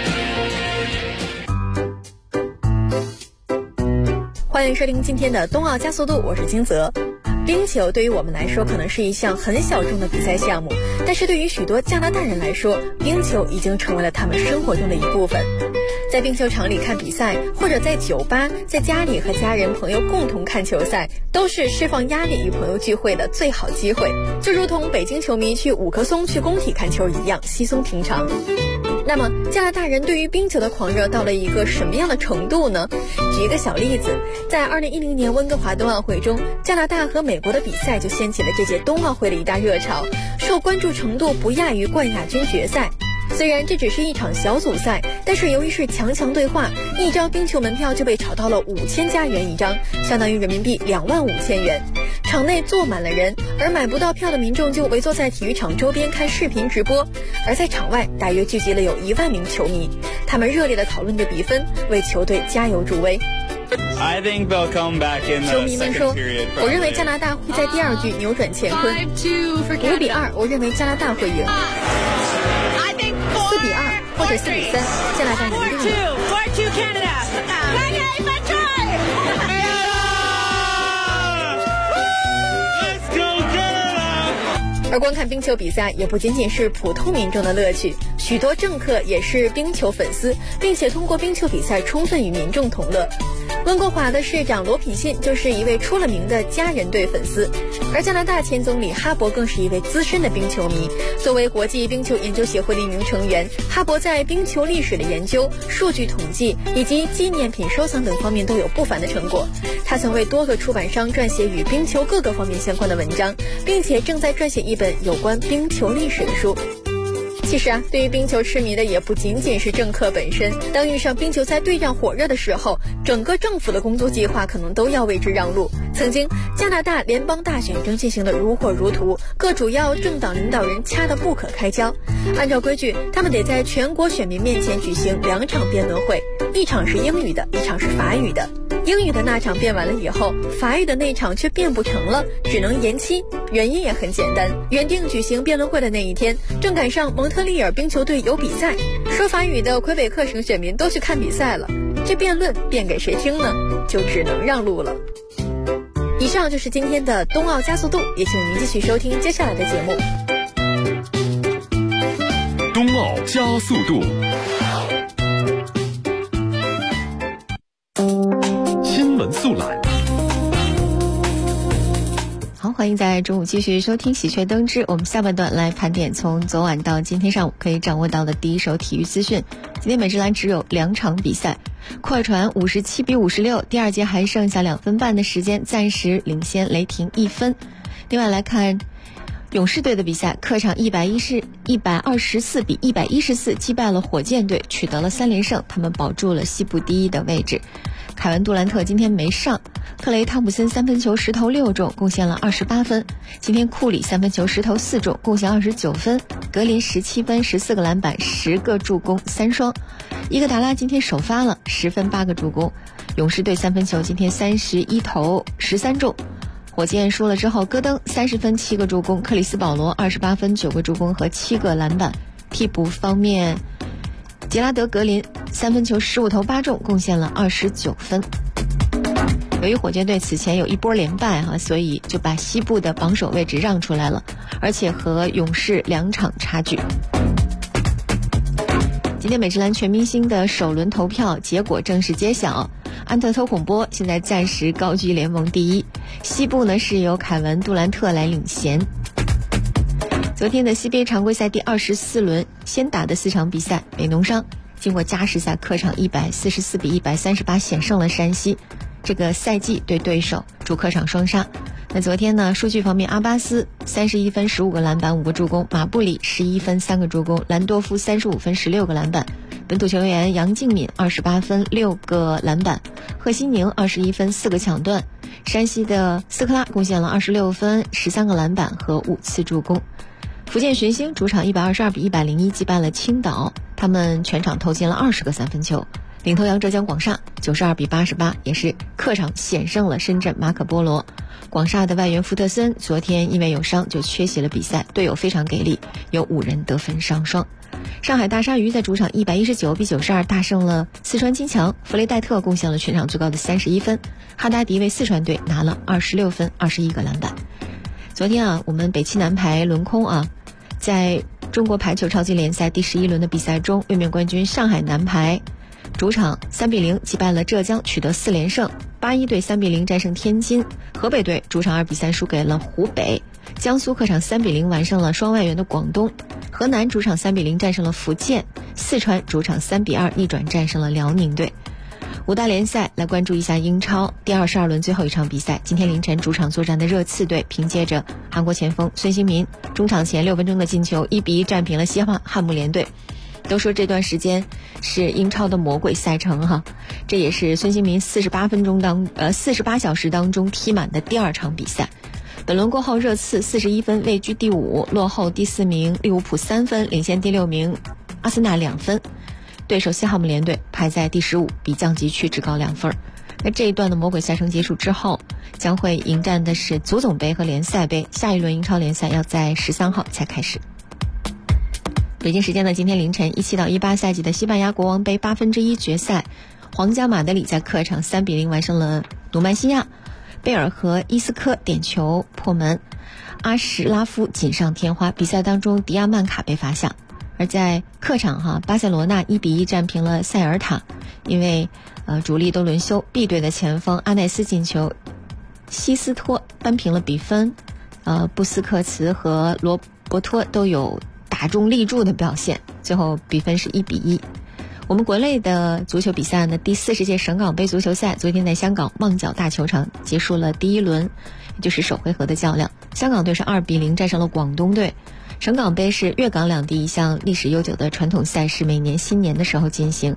Speaker 14: 欢迎收听今天的冬奥加速度，我是金泽。冰球对于我们来说可能是一项很小众的比赛项目，但是对于许多加拿大人来说，冰球已经成为了他们生活中的一部分。在冰球场里看比赛，或者在酒吧、在家里和家人朋友共同看球赛，都是释放压力与朋友聚会的最好机会，就如同北京球迷去五棵松去工体看球一样稀松平常。那么加拿大人对于冰球的狂热到了一个什么样的程度呢？举一个小例子，在2010年温哥华冬奥会中，加拿大和美国的比赛就掀起了这届冬奥会的一大热潮，受关注程度不亚于冠亚军决赛。虽然这只是一场小组赛，但是由于是强对话，一张冰球门票就被炒到了5000加元一张，相当于人民币25000元。场内坐满了人，而买不到票的民众就围坐在体育场周边看视频直播，而在场外大约聚集了有1万名球迷，他们热烈地讨论着比分，为球队加油助威。球迷们说，我认为加拿大会在第2局扭转乾坤，5-2，我认为加拿大会赢，4-2或者4-3，加拿大赢定了。而观看冰球比赛也不仅仅是普通民众的乐趣，许多政客也是冰球粉丝，并且通过冰球比赛充分与民众同乐。温哥华的市长罗品信就是一位出了名的家人队粉丝，而加拿大前总理哈珀更是一位资深的冰球迷。作为国际冰球研究协会的一名成员，哈珀在冰球历史的研究、数据统计以及纪念品收藏等方面都有不凡的成果。他曾为多个出版商撰写与冰球各个方面相关的文章，并且正在撰写一本有关冰球历史的书。其实对于冰球痴迷的也不仅仅是政客本身，当遇上冰球赛对战火热的时候，整个政府的工作计划可能都要为之让路。 曾经加拿大联邦大选正进行得如火如荼，各主要政党领导人掐得不可开交。按照规矩，他们得在全国选民面前举行2场辩论会，一场是英语的，一场是法语的。英语的那场辩完了以后，法语的那场却辩不成了，只能延期。原因也很简单，原定举行辩论会的那一天，正赶上蒙特利尔冰球队有比赛，说法语的魁北克省选民都去看比赛了，这辩论辩给谁听呢？就只能让路了。以上就是今天的冬奥加速度，也请您继续收听接下来的节目。
Speaker 3: 冬奥加速度，新闻速览。
Speaker 4: 好，欢迎在中午继续收听喜鹊登之，我们下半段来盘点从昨晚到今天上午可以掌握到的第一手体育资讯。今天美职篮只有2场比赛，快船57-56，第二节还剩下2分半的时间，暂时领先雷霆1分。另外来看勇士队的比赛，客场124-114击败了火箭队，取得了3连胜，他们保住了西部第1的位置。凯文杜兰特今天没上，克雷汤普森3分球10投6中，贡献了28分。今天库里3分球10投4中，贡献29分。格林17分14个篮板10个助攻3双。伊戈达拉今天首发了10分8个助攻。勇士队3分球今天31投13中。火箭输了之后，戈登30分7个助攻，克里斯保罗28分9个助攻和7个篮板。替补方面，杰拉德格林3分球15投8中，贡献了29分。由于火箭队此前有一波连败所以就把西部的榜首位置让出来了，而且和勇士2场差距。今天美职篮全明星的首轮投票结果正式揭晓，安特托孔波现在暂时高居联盟第1，西部呢是由凯文杜兰特来领衔。昨天的 CBA 常规赛第24轮先打的4场比赛，美农商经过加时赛客场144-138险胜了山西，这个赛季对对手主客场双杀。那昨天呢，数据方面，阿巴斯31分15个篮板5个助攻，马布里11分3个助攻，兰多夫35分16个篮板，本土球员杨敬敏28分6个篮板，贺西宁21分4个抢断，山西的斯科拉贡献了26分13个篮板和5次助攻。福建寻星主场122-101击败了青岛，他们全场投进了20个3分球。领头羊浙江广厦92-88也是客场险胜了深圳马可波罗。广厦的外援福特森昨天因为有伤就缺席了比赛，队友非常给力，有5人得分上双。上海大鲨鱼在主场119-92大胜了四川金强，弗雷戴特贡献了全场最高的31分，哈达迪为四川队拿了26分21个篮板。昨天我们北汽男排轮空在中国排球超级联赛第11轮的比赛中，卫冕冠军上海男排主场3-0击败了浙江，取得4连胜。81队3-0战胜天津，河北队主场2-3输给了湖北，江苏客场3-0完胜了双外援的广东，河南主场3-0战胜了福建，四川主场3-2逆转战胜了辽宁队。5大联赛来关注一下英超第22轮最后一场比赛，今天凌晨主场作战的热刺队凭借着韩国前锋孙兴民中场前6分钟的进球1-1战平了西汉姆联队。都说这段时间是英超的魔鬼赛程这也是孙兴民48小时当中踢满的第2场比赛。本轮过后，热刺41分位居第5，落后第4名利物浦3分，领先第6名阿森纳2分。对手西汉姆联队排在第15，比降级区只高2分。那这一段的魔鬼赛程结束之后，将会迎战的是足总杯和联赛杯，下一轮英超联赛要在13号才开始。北京时间的今天凌晨17-18赛季的西班牙国王杯1/8决赛，皇家马德里在客场3-0完胜了努曼西亚，贝尔和伊斯科点球破门，阿什拉夫锦上添花，比赛当中迪亚曼卡被罚下。而在客场巴塞罗那1-1战平了塞尔塔，因为主力都轮休， B 队的前锋阿奈斯进球，西斯托扳平了比分，布斯克茨和罗伯托都有打中立柱的表现，最后比分是1-1。我们国内的足球比赛呢，第40届省港杯足球赛昨天在香港旺角大球场结束了第1轮，也就是首回合的较量。香港队是2-0战胜了广东队。省港杯是粤港两地一项历史悠久的传统赛事，每年新年的时候进行。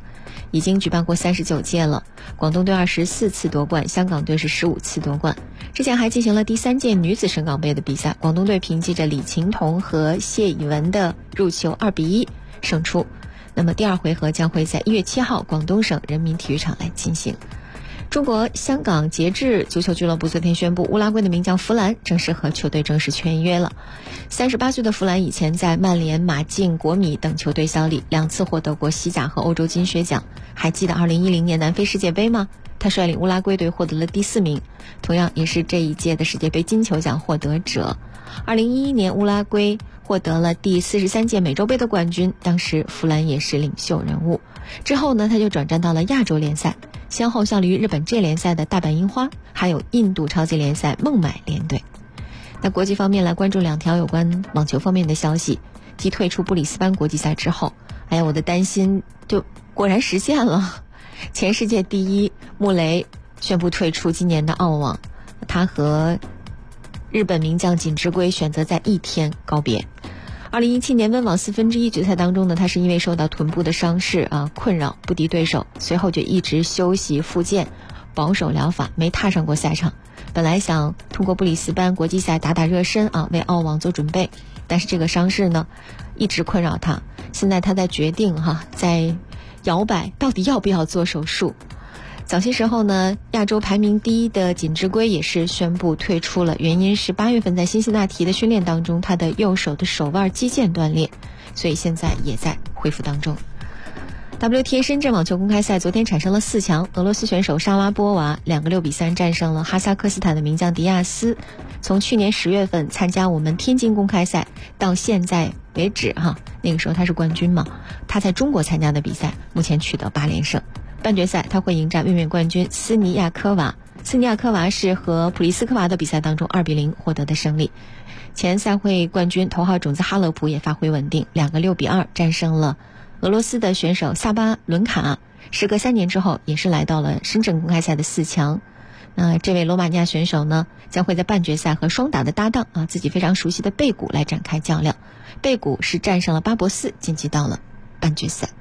Speaker 4: 已经举办过39届了。广东队24次夺冠，香港队是15次夺冠。之前还进行了第3届女子省港杯的比赛，广东队凭借着李琴彤和谢以文的入球2-1胜出。那么第2回合将会在1月7号广东省人民体育场来进行。中国香港节制足球俱乐部昨天宣布，乌拉圭的名将弗兰正式和球队正式签约了。38岁的弗兰以前在曼联、马竞、国米等球队效力，2次获得过西甲和欧洲金靴奖。还记得2010年南非世界杯吗？他率领乌拉圭队获得了第4名，同样也是这一届的世界杯金球奖获得者。2011年乌拉圭获得了第43届美洲杯的冠军，当时弗兰也是领袖人物。之后呢，他就转战到了亚洲联赛，先后效力于日本 J 联赛的大阪樱花，还有印度超级联赛孟买联队。那国际方面来关注2条有关网球方面的消息。继退出布里斯班国际赛之后，我的担心就果然实现了。前世界第一穆雷宣布退出今年的澳网，他和日本名将锦织圭选择在一天告别。2017年温网1/4决赛当中呢，他是因为受到臀部的伤势困扰，不敌对手，随后就一直休息复健，保守疗法，没踏上过赛场。本来想通过布里斯班国际赛打热身为澳网做准备，但是这个伤势呢一直困扰他。现在他在决定在摇摆到底要不要做手术。早些时候呢，亚洲排名第1的锦织圭也是宣布退出了，原因是8月份在辛辛那提的训练当中，他的右手的手腕肌腱断裂，所以现在也在恢复当中。WTA 深圳网球公开赛昨天产生了4强，俄罗斯选手莎拉波娃2个6比3战胜了哈萨克斯坦的名将迪亚斯。从去年10月份参加我们天津公开赛到现在为止那个时候他是冠军嘛，他在中国参加的比赛目前取得8连胜。半决赛他会迎战卫冕冠军斯尼亚科娃，斯尼亚科娃是和普利斯科娃的比赛当中2比0获得的胜利。前赛会冠军头号种子哈勒普也发挥稳定，2个6比2战胜了俄罗斯的选手萨巴伦卡。时隔3年之后，也是来到了深圳公开赛的4强。这位罗马尼亚选手呢，将会在半决赛和双打的搭档自己非常熟悉的贝古来展开较量。贝古是战胜了巴博斯，晋级到了半决赛。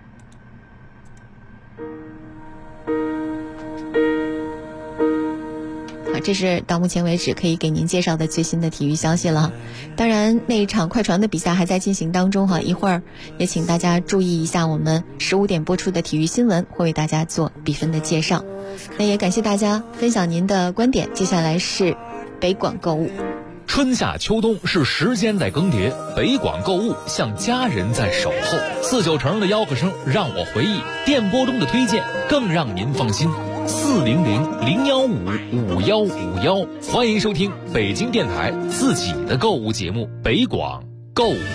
Speaker 4: 这是到目前为止可以给您介绍的最新的体育消息了。当然那一场快船的比赛还在进行当中一会儿也请大家注意一下我们15点播出的体育新闻，会为大家做比分的介绍。那也感谢大家分享您的观点。接下来是北广购物。
Speaker 10: 春夏秋冬是时间在更迭，北广购物像家人在守候。49乘的吆喝声让我回忆，电波中的推荐更让您放心。400-015-5151，欢迎收听北京电台自己的购物节目北广购物。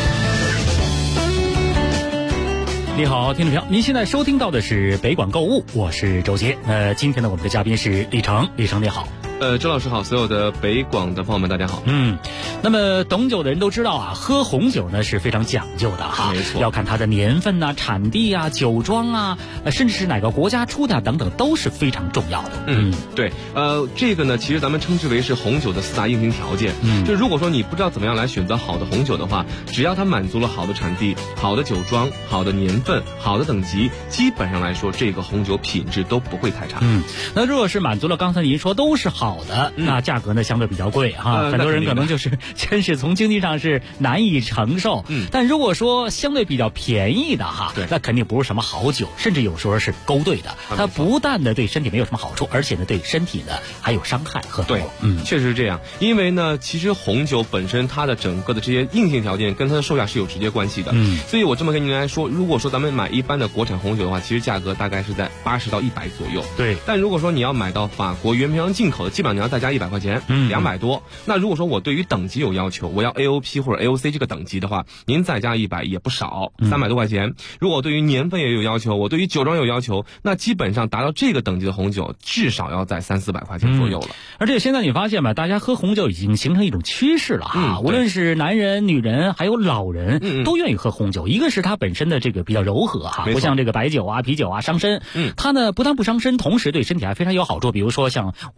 Speaker 12: 你好，听众朋友，您现在收听到的是北广购物，我是周杰。今天呢，我们的嘉宾是李成，李成你好。
Speaker 15: 周老师好，所有的北广的朋友们大家好。
Speaker 12: 那么懂酒的人都知道喝红酒呢是非常讲究的
Speaker 15: 没错，
Speaker 12: 要看它的年份产地酒庄甚至是哪个国家出的等等，都是非常重要的。
Speaker 15: 对，这个呢，其实咱们称之为是红酒的4大硬性条件。就如果说你不知道怎么样来选择好的红酒的话，只要它满足了好的产地、好的酒庄、好的年份、好的等级，基本上来说，这个红酒品质都不会太差。
Speaker 12: 那如果是满足了刚才您说都是好的，那价格呢相对比较贵很多人可能就是真是从经济上是难以承受。但如果说相对比较便宜的那肯定不是什么好酒，甚至有时候是勾兑的。它不但呢对身体没有什么好处，而且呢对身体呢还有伤害和
Speaker 15: 对，确实是这样。因为呢，其实红酒本身它的整个的这些硬性条件跟它的售价是有直接关系的。所以我这么跟您来说，如果说咱们买一般的国产红酒的话，其实价格大概是在80到100左右。
Speaker 12: 对，
Speaker 15: 但如果说你要买到法国原瓶装进口的，基本上你要再加100块钱，200多。那如果说我对于等级有要求，我要 AOP 或者 AOC 这个等级的话，您再加100也不少，300多块钱。如果对于年份也有要求，我对于酒庄有要求，那基本上达到这个等级的红酒，至少要在300-400块钱左右了。
Speaker 12: 而且现在你发现吧，大家喝红酒已经形成一种趋势了无论是男人、女人还有老人，都愿意喝红酒。一个是它本身的这个比较柔和不像这个白酒啤酒伤身。它呢不但不伤身，同时对身体还非常有好处。比如说像我妈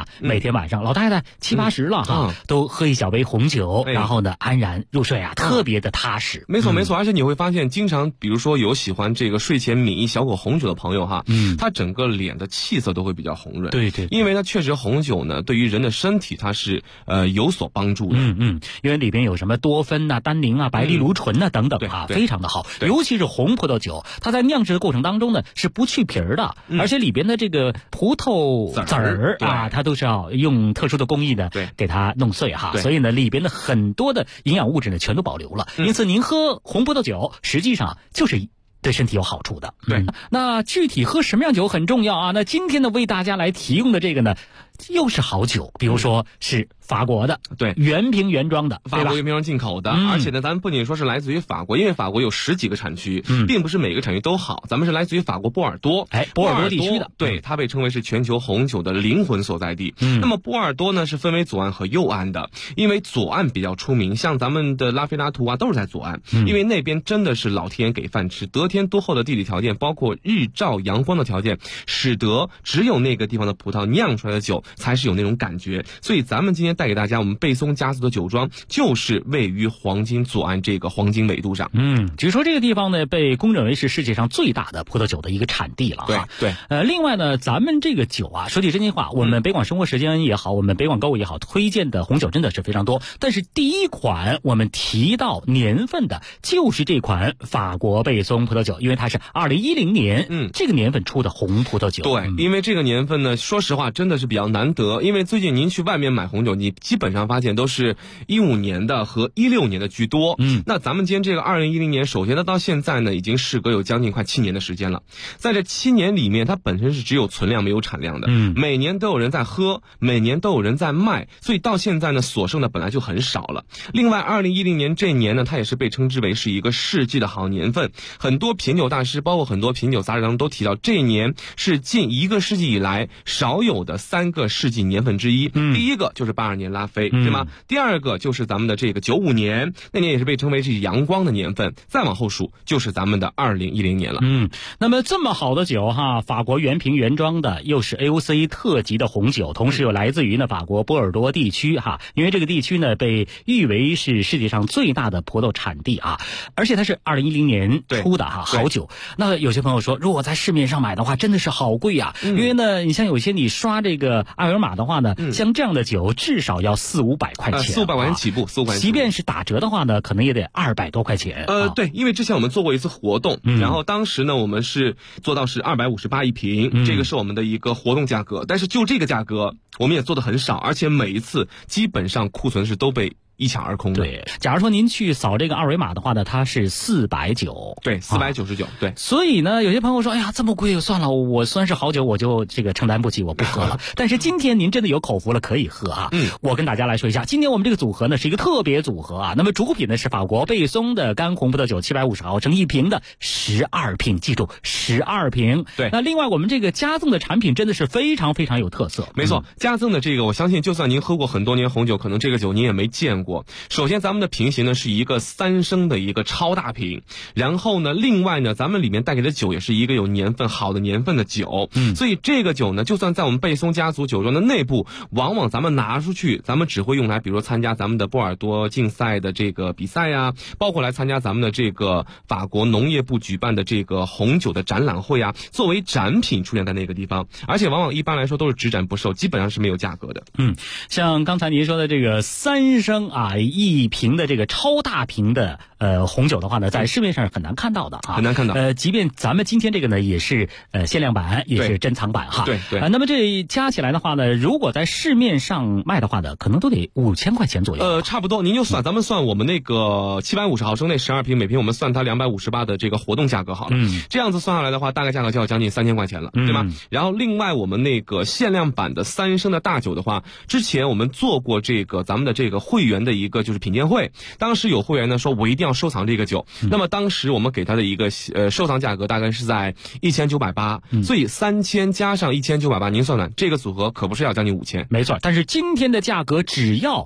Speaker 12: 啊，每天晚上老太太70、80了哈，都喝一小杯红酒，然后呢安然入睡啊，特别的踏实。
Speaker 15: 没错没错，而且你会发现，经常比如说有喜欢这个睡前抿一小口红酒的朋友哈，他整个脸的气色都会比较红润。
Speaker 12: 对对，
Speaker 15: 因为呢，确实红酒呢对于人的身体它是有所帮助的。
Speaker 12: 因为里边有什么多酚啊、单宁啊、白藜芦醇啊等等啊，非常的好。尤其是红葡萄酒，它在酿制的过程当中呢是不去皮儿的，而且里边的这个葡萄籽儿啊，它都是要用特殊的工艺呢给它弄碎哈，所以呢里边的很多的营养物质呢全都保留了。因此您喝红葡萄酒实际上就是对身体有好处的。
Speaker 15: 对，
Speaker 12: 那具体喝什么样酒很重要啊。那今天呢为大家来提供的这个呢又是好酒，比如说是法国的，
Speaker 15: 对，
Speaker 12: 原瓶原装的，
Speaker 15: 法国原瓶进口的，而且呢，咱们不仅说是来自于法国，因为法国有10几个产区，并不是每个产区都好，咱们是来自于法国波尔多，
Speaker 12: 波尔多地区的，
Speaker 15: 对，它被称为是全球红酒的灵魂所在地。那么波尔多呢是分为左岸和右岸的，因为左岸比较出名，像咱们的拉菲拉图啊都是在左岸，因为那边真的是老天给饭吃，得天独厚的地理条件，包括日照阳光的条件，使得只有那个地方的葡萄酿出来的酒才是有那种感觉。所以咱们今天带给大家我们贝松家族的酒庄，就是位于黄金左岸这个黄金纬度上。
Speaker 12: 据说这个地方呢被公认为是世界上最大的葡萄酒的一个产地了哈。
Speaker 15: 对，
Speaker 12: 另外呢，咱们这个酒啊，说句真心话，我们北广生活时间也好，我们北广购物也好，推荐的红酒真的是非常多。但是第一款我们提到年份的就是这款法国贝松葡萄酒，因为它是2010年这个年份出的红葡萄酒。
Speaker 15: 对，因为这个年份呢，说实话真的是比较难得，因为最近您去外面买红酒，你基本上发现都是15年的和16年的居多。那咱们今天这个2010年，首先呢到现在呢已经时隔有将近快7年的时间了，在这7年里面，它本身是只有存量没有产量的，每年都有人在喝，每年都有人在卖，所以到现在呢所剩的本来就很少了。另外2010年这一年呢，它也是被称之为是一个世纪的好年份，很多品酒大师包括很多品酒杂志当中都提到，这一年是近1个世纪以来少有的3个世纪年份之一。第一个就是82年拉菲，对吗？第二个就是咱们的这个95年，那年也是被称为是阳光的年份，再往后数就是咱们的2010年了。
Speaker 12: 那么这么好的酒哈，法国原瓶原装的，又是 AOC 特级的红酒，同时又来自于呢法国波尔多地区哈，因为这个地区呢被誉为是世界上最大的葡萄产地啊，而且它是2010年出的哈，好酒。那有些朋友说，如果在市面上买的话，真的是好贵啊，因为呢，你像有些你刷这个二维码的话呢，像这样的酒至少要400-500块钱
Speaker 15: ，400-500块钱起步，400-500块钱。
Speaker 12: 即便是打折的话呢，可能也得200多块钱。
Speaker 15: 对，因为之前我们做过一次活动，然后当时呢，我们是做到是258一瓶，这个是我们的一个活动价格，但是就这个价格，我们也做的很少，而且每一次基本上库存是都被一抢而空的。
Speaker 12: 对，假如说您去扫这个二维码的话呢，它是490，
Speaker 15: 对，499，对。
Speaker 12: 所以呢，有些朋友说，哎呀，这么贵，算了，我虽然是好酒，我就这个承担不起，我不喝了。但是今天您真的有口福了，可以喝啊。我跟大家来说一下，今天我们这个组合呢是一个特别组合啊。那么主品呢是法国贝松的干红葡萄酒，750毫升一瓶的12瓶，记住12瓶。
Speaker 15: 对。
Speaker 12: 那另外我们这个加赠的产品真的是非常非常有特色。
Speaker 15: 没错，加赠的这个，我相信就算您喝过很多年红酒，可能这个酒您也没见过。首先咱们的瓶型呢是一个3升的一个超大瓶，然后呢另外呢咱们里面带给的酒也是一个有年份好的年份的酒，所以这个酒呢就算在我们贝松家族酒庄的内部，往往咱们拿出去，咱们只会用来比如说参加咱们的波尔多竞赛的这个比赛啊，包括来参加咱们的这个法国农业部举办的这个红酒的展览会啊，作为展品出现在那个地方，而且往往一般来说都是只展不售，基本上是没有价格的。
Speaker 12: 像刚才您说的这个3升啊一瓶的这个超大瓶的红酒的话呢，在市面上是很难看到的啊，
Speaker 15: 很难看到。
Speaker 12: 即便咱们今天这个呢也是限量版，也是珍藏版哈。
Speaker 15: 对。
Speaker 12: 那么这加起来的话呢，如果在市面上卖的话呢，可能都得5000块钱左右。
Speaker 15: 差不多，您就算咱们算我们那个750毫升那12瓶，每瓶我们算它258的这个活动价格好了。这样子算下来的话，大概价格就要将近3000块钱了，对吧？然后另外我们那个限量版的3升的大酒的话，之前我们做过这个咱们的这个会员的一个就是品鉴会，当时有会员呢说我一定要收藏这个酒，那么当时我们给他的一个收藏价格大概是在1980，所以3000加上1980，您算算这个组合可不是要将近5000。
Speaker 12: 没错，但是今天的价格只要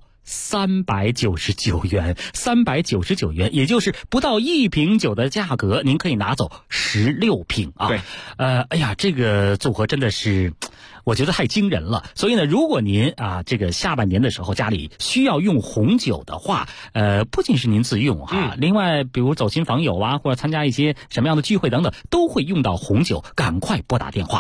Speaker 12: 399元，399元，也就是不到1瓶酒的价格，您可以拿走16瓶啊。
Speaker 15: 对，
Speaker 12: 哎呀，这个组合真的是。 我觉得太惊人了。所以呢，如果您这个下半年的时候家里需要用红酒的话，不仅是您自用另外比如走亲访友或者参加一些什么样的聚会等等，都会用到红酒，赶快拨打电话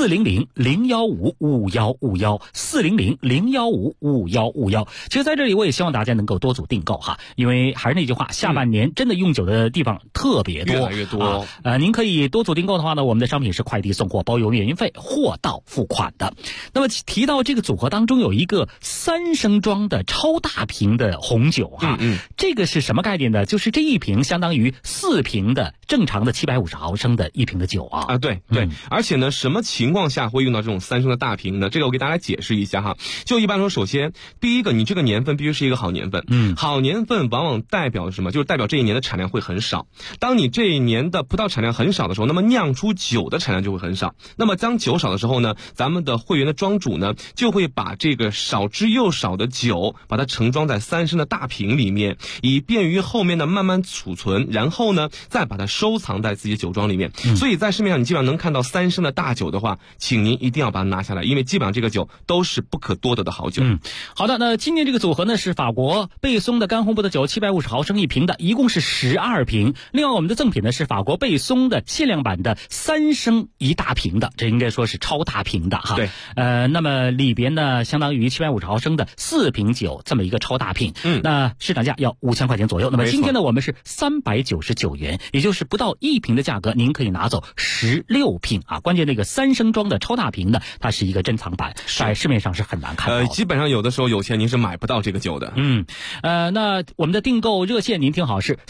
Speaker 12: 400-015-5151，400-015-5151。其实在这里我也希望大家能够多组订购因为还是那句话，下半年真的用酒的地方特别多，
Speaker 15: 越来越多。
Speaker 12: 您可以多组订购的话呢，我们的商品是快递送货包邮免运费，货到付款的。那么提到这个组合当中有一个3升装的超大瓶的红酒这个是什么概念呢？就是这一瓶相当于4瓶的正常的750毫升的一瓶的酒
Speaker 15: 对，而且呢，什么情况下会用到这种3升的大瓶呢？这个我给大家解释一下就一般说，首先第一个，你这个年份必须是一个好年份。好年份往往代表什么？就是代表这一年的产量会很少。当你这一年的葡萄产量很少的时候，那么酿出酒的产量就会很少。那么当酒少的时候呢，咱们的会员的庄主呢，就会把这个少之又少的酒，把它盛装在3升的大瓶里面，以便于后面呢慢慢储存，然后呢再把它收藏在自己酒庄里面。所以在市面上你基本上能看到3升的大酒的话，请您一定要把它拿下来，因为基本上这个酒都是不可多得的好酒。
Speaker 12: 好的，那今年这个组合呢是法国贝松的干红葡萄酒750毫升一瓶的，一共是12瓶。另外我们的赠品呢是法国贝松的限量版的3升一大瓶的，这应该说是超大瓶的
Speaker 15: 对，
Speaker 12: 那么里边呢相当于750毫升的4瓶酒这么一个超大瓶。那市场价要5000块钱左右。那么今天呢我们是399元，也就是不到1瓶的价格，您可以拿走16瓶关键那个3升装的超大瓶呢，它是一个珍藏版，在市面上是很难看到的。
Speaker 15: 基本上有的时候有钱您是买不到这个酒的。
Speaker 12: 那我们的订购热线您听好，是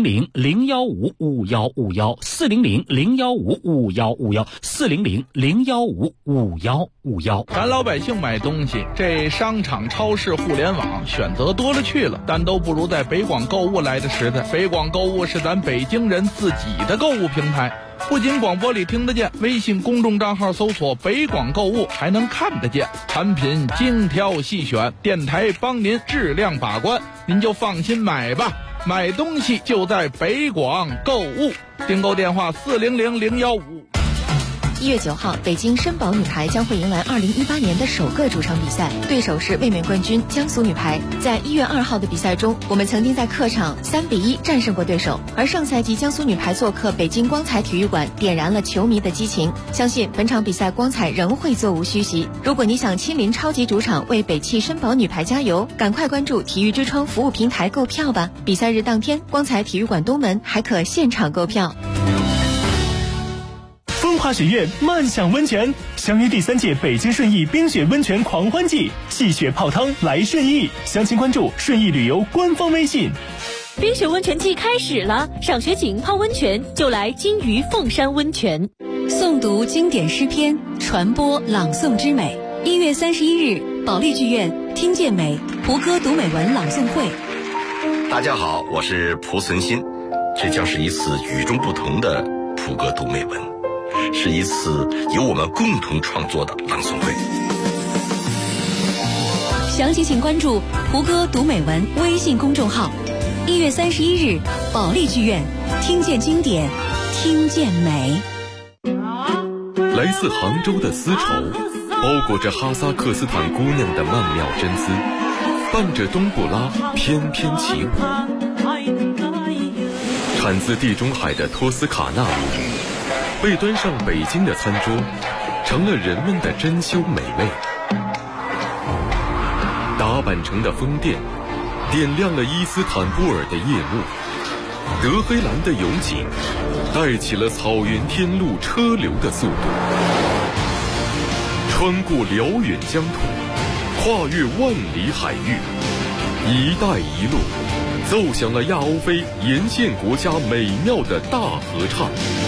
Speaker 12: 400-015-5151，400-015-5151，400-015-5151。
Speaker 16: 咱老百姓买东西，这商场、超市、互联网选择多了去了，但都不如在北广购物来的实在。北广购物是咱北京人自己的购物平台，不仅广播里听得见，微信公众账号搜索北广购物还能看得见，产品精挑细选，电台帮您质量把关，您就放心买吧。买东西就在北广购物，订购电话400-015。
Speaker 4: 1月9号，北京申宝女排将会迎来2018年的首个主场比赛，对手是卫冕冠军江苏女排。在1月2号的比赛中，我们曾经在客场3-1战胜过对手，而上赛季江苏女排做客北京光彩体育馆，点燃了球迷的激情。相信本场比赛光彩仍会座无虚席。如果你想亲临超级主场为北汽申宝女排加油，赶快关注体育之窗服务平台购票吧。比赛日当天，光彩体育馆东门还可现场购票。
Speaker 17: 风华学院漫享温泉，相约第3届北京顺义冰雪温泉狂欢季，戏雪泡汤来顺义，详情关注顺义旅游官方微信。
Speaker 18: 冰雪温泉季开始了，赏雪景泡温泉就来金鱼凤山温泉。
Speaker 7: 诵读经典诗篇，传播朗诵之美。1月31日，保利剧院听见美胡歌读美文朗诵会。
Speaker 1: 大家好，我是蒲存昕，这将是一次与众不同的胡歌读美文，是一次由我们共同创作的朗诵会。
Speaker 7: 详情请关注胡歌读美文微信公众号。1月31日，保利剧院听见经典，听见美。
Speaker 3: 来自杭州的丝绸，包裹着哈萨克斯坦姑娘的曼妙真姿，伴着冬不拉翩翩起舞。产自地中海的托斯卡纳被端上北京的餐桌，成了人们的珍馐美味。打扮成的宫殿，点亮了伊斯坦布尔的夜幕。德黑兰的油井，带起了草原天路车流的速度。穿过辽远疆土，跨越万里海域，一带一路奏响了亚欧非沿线国家美妙的大合唱。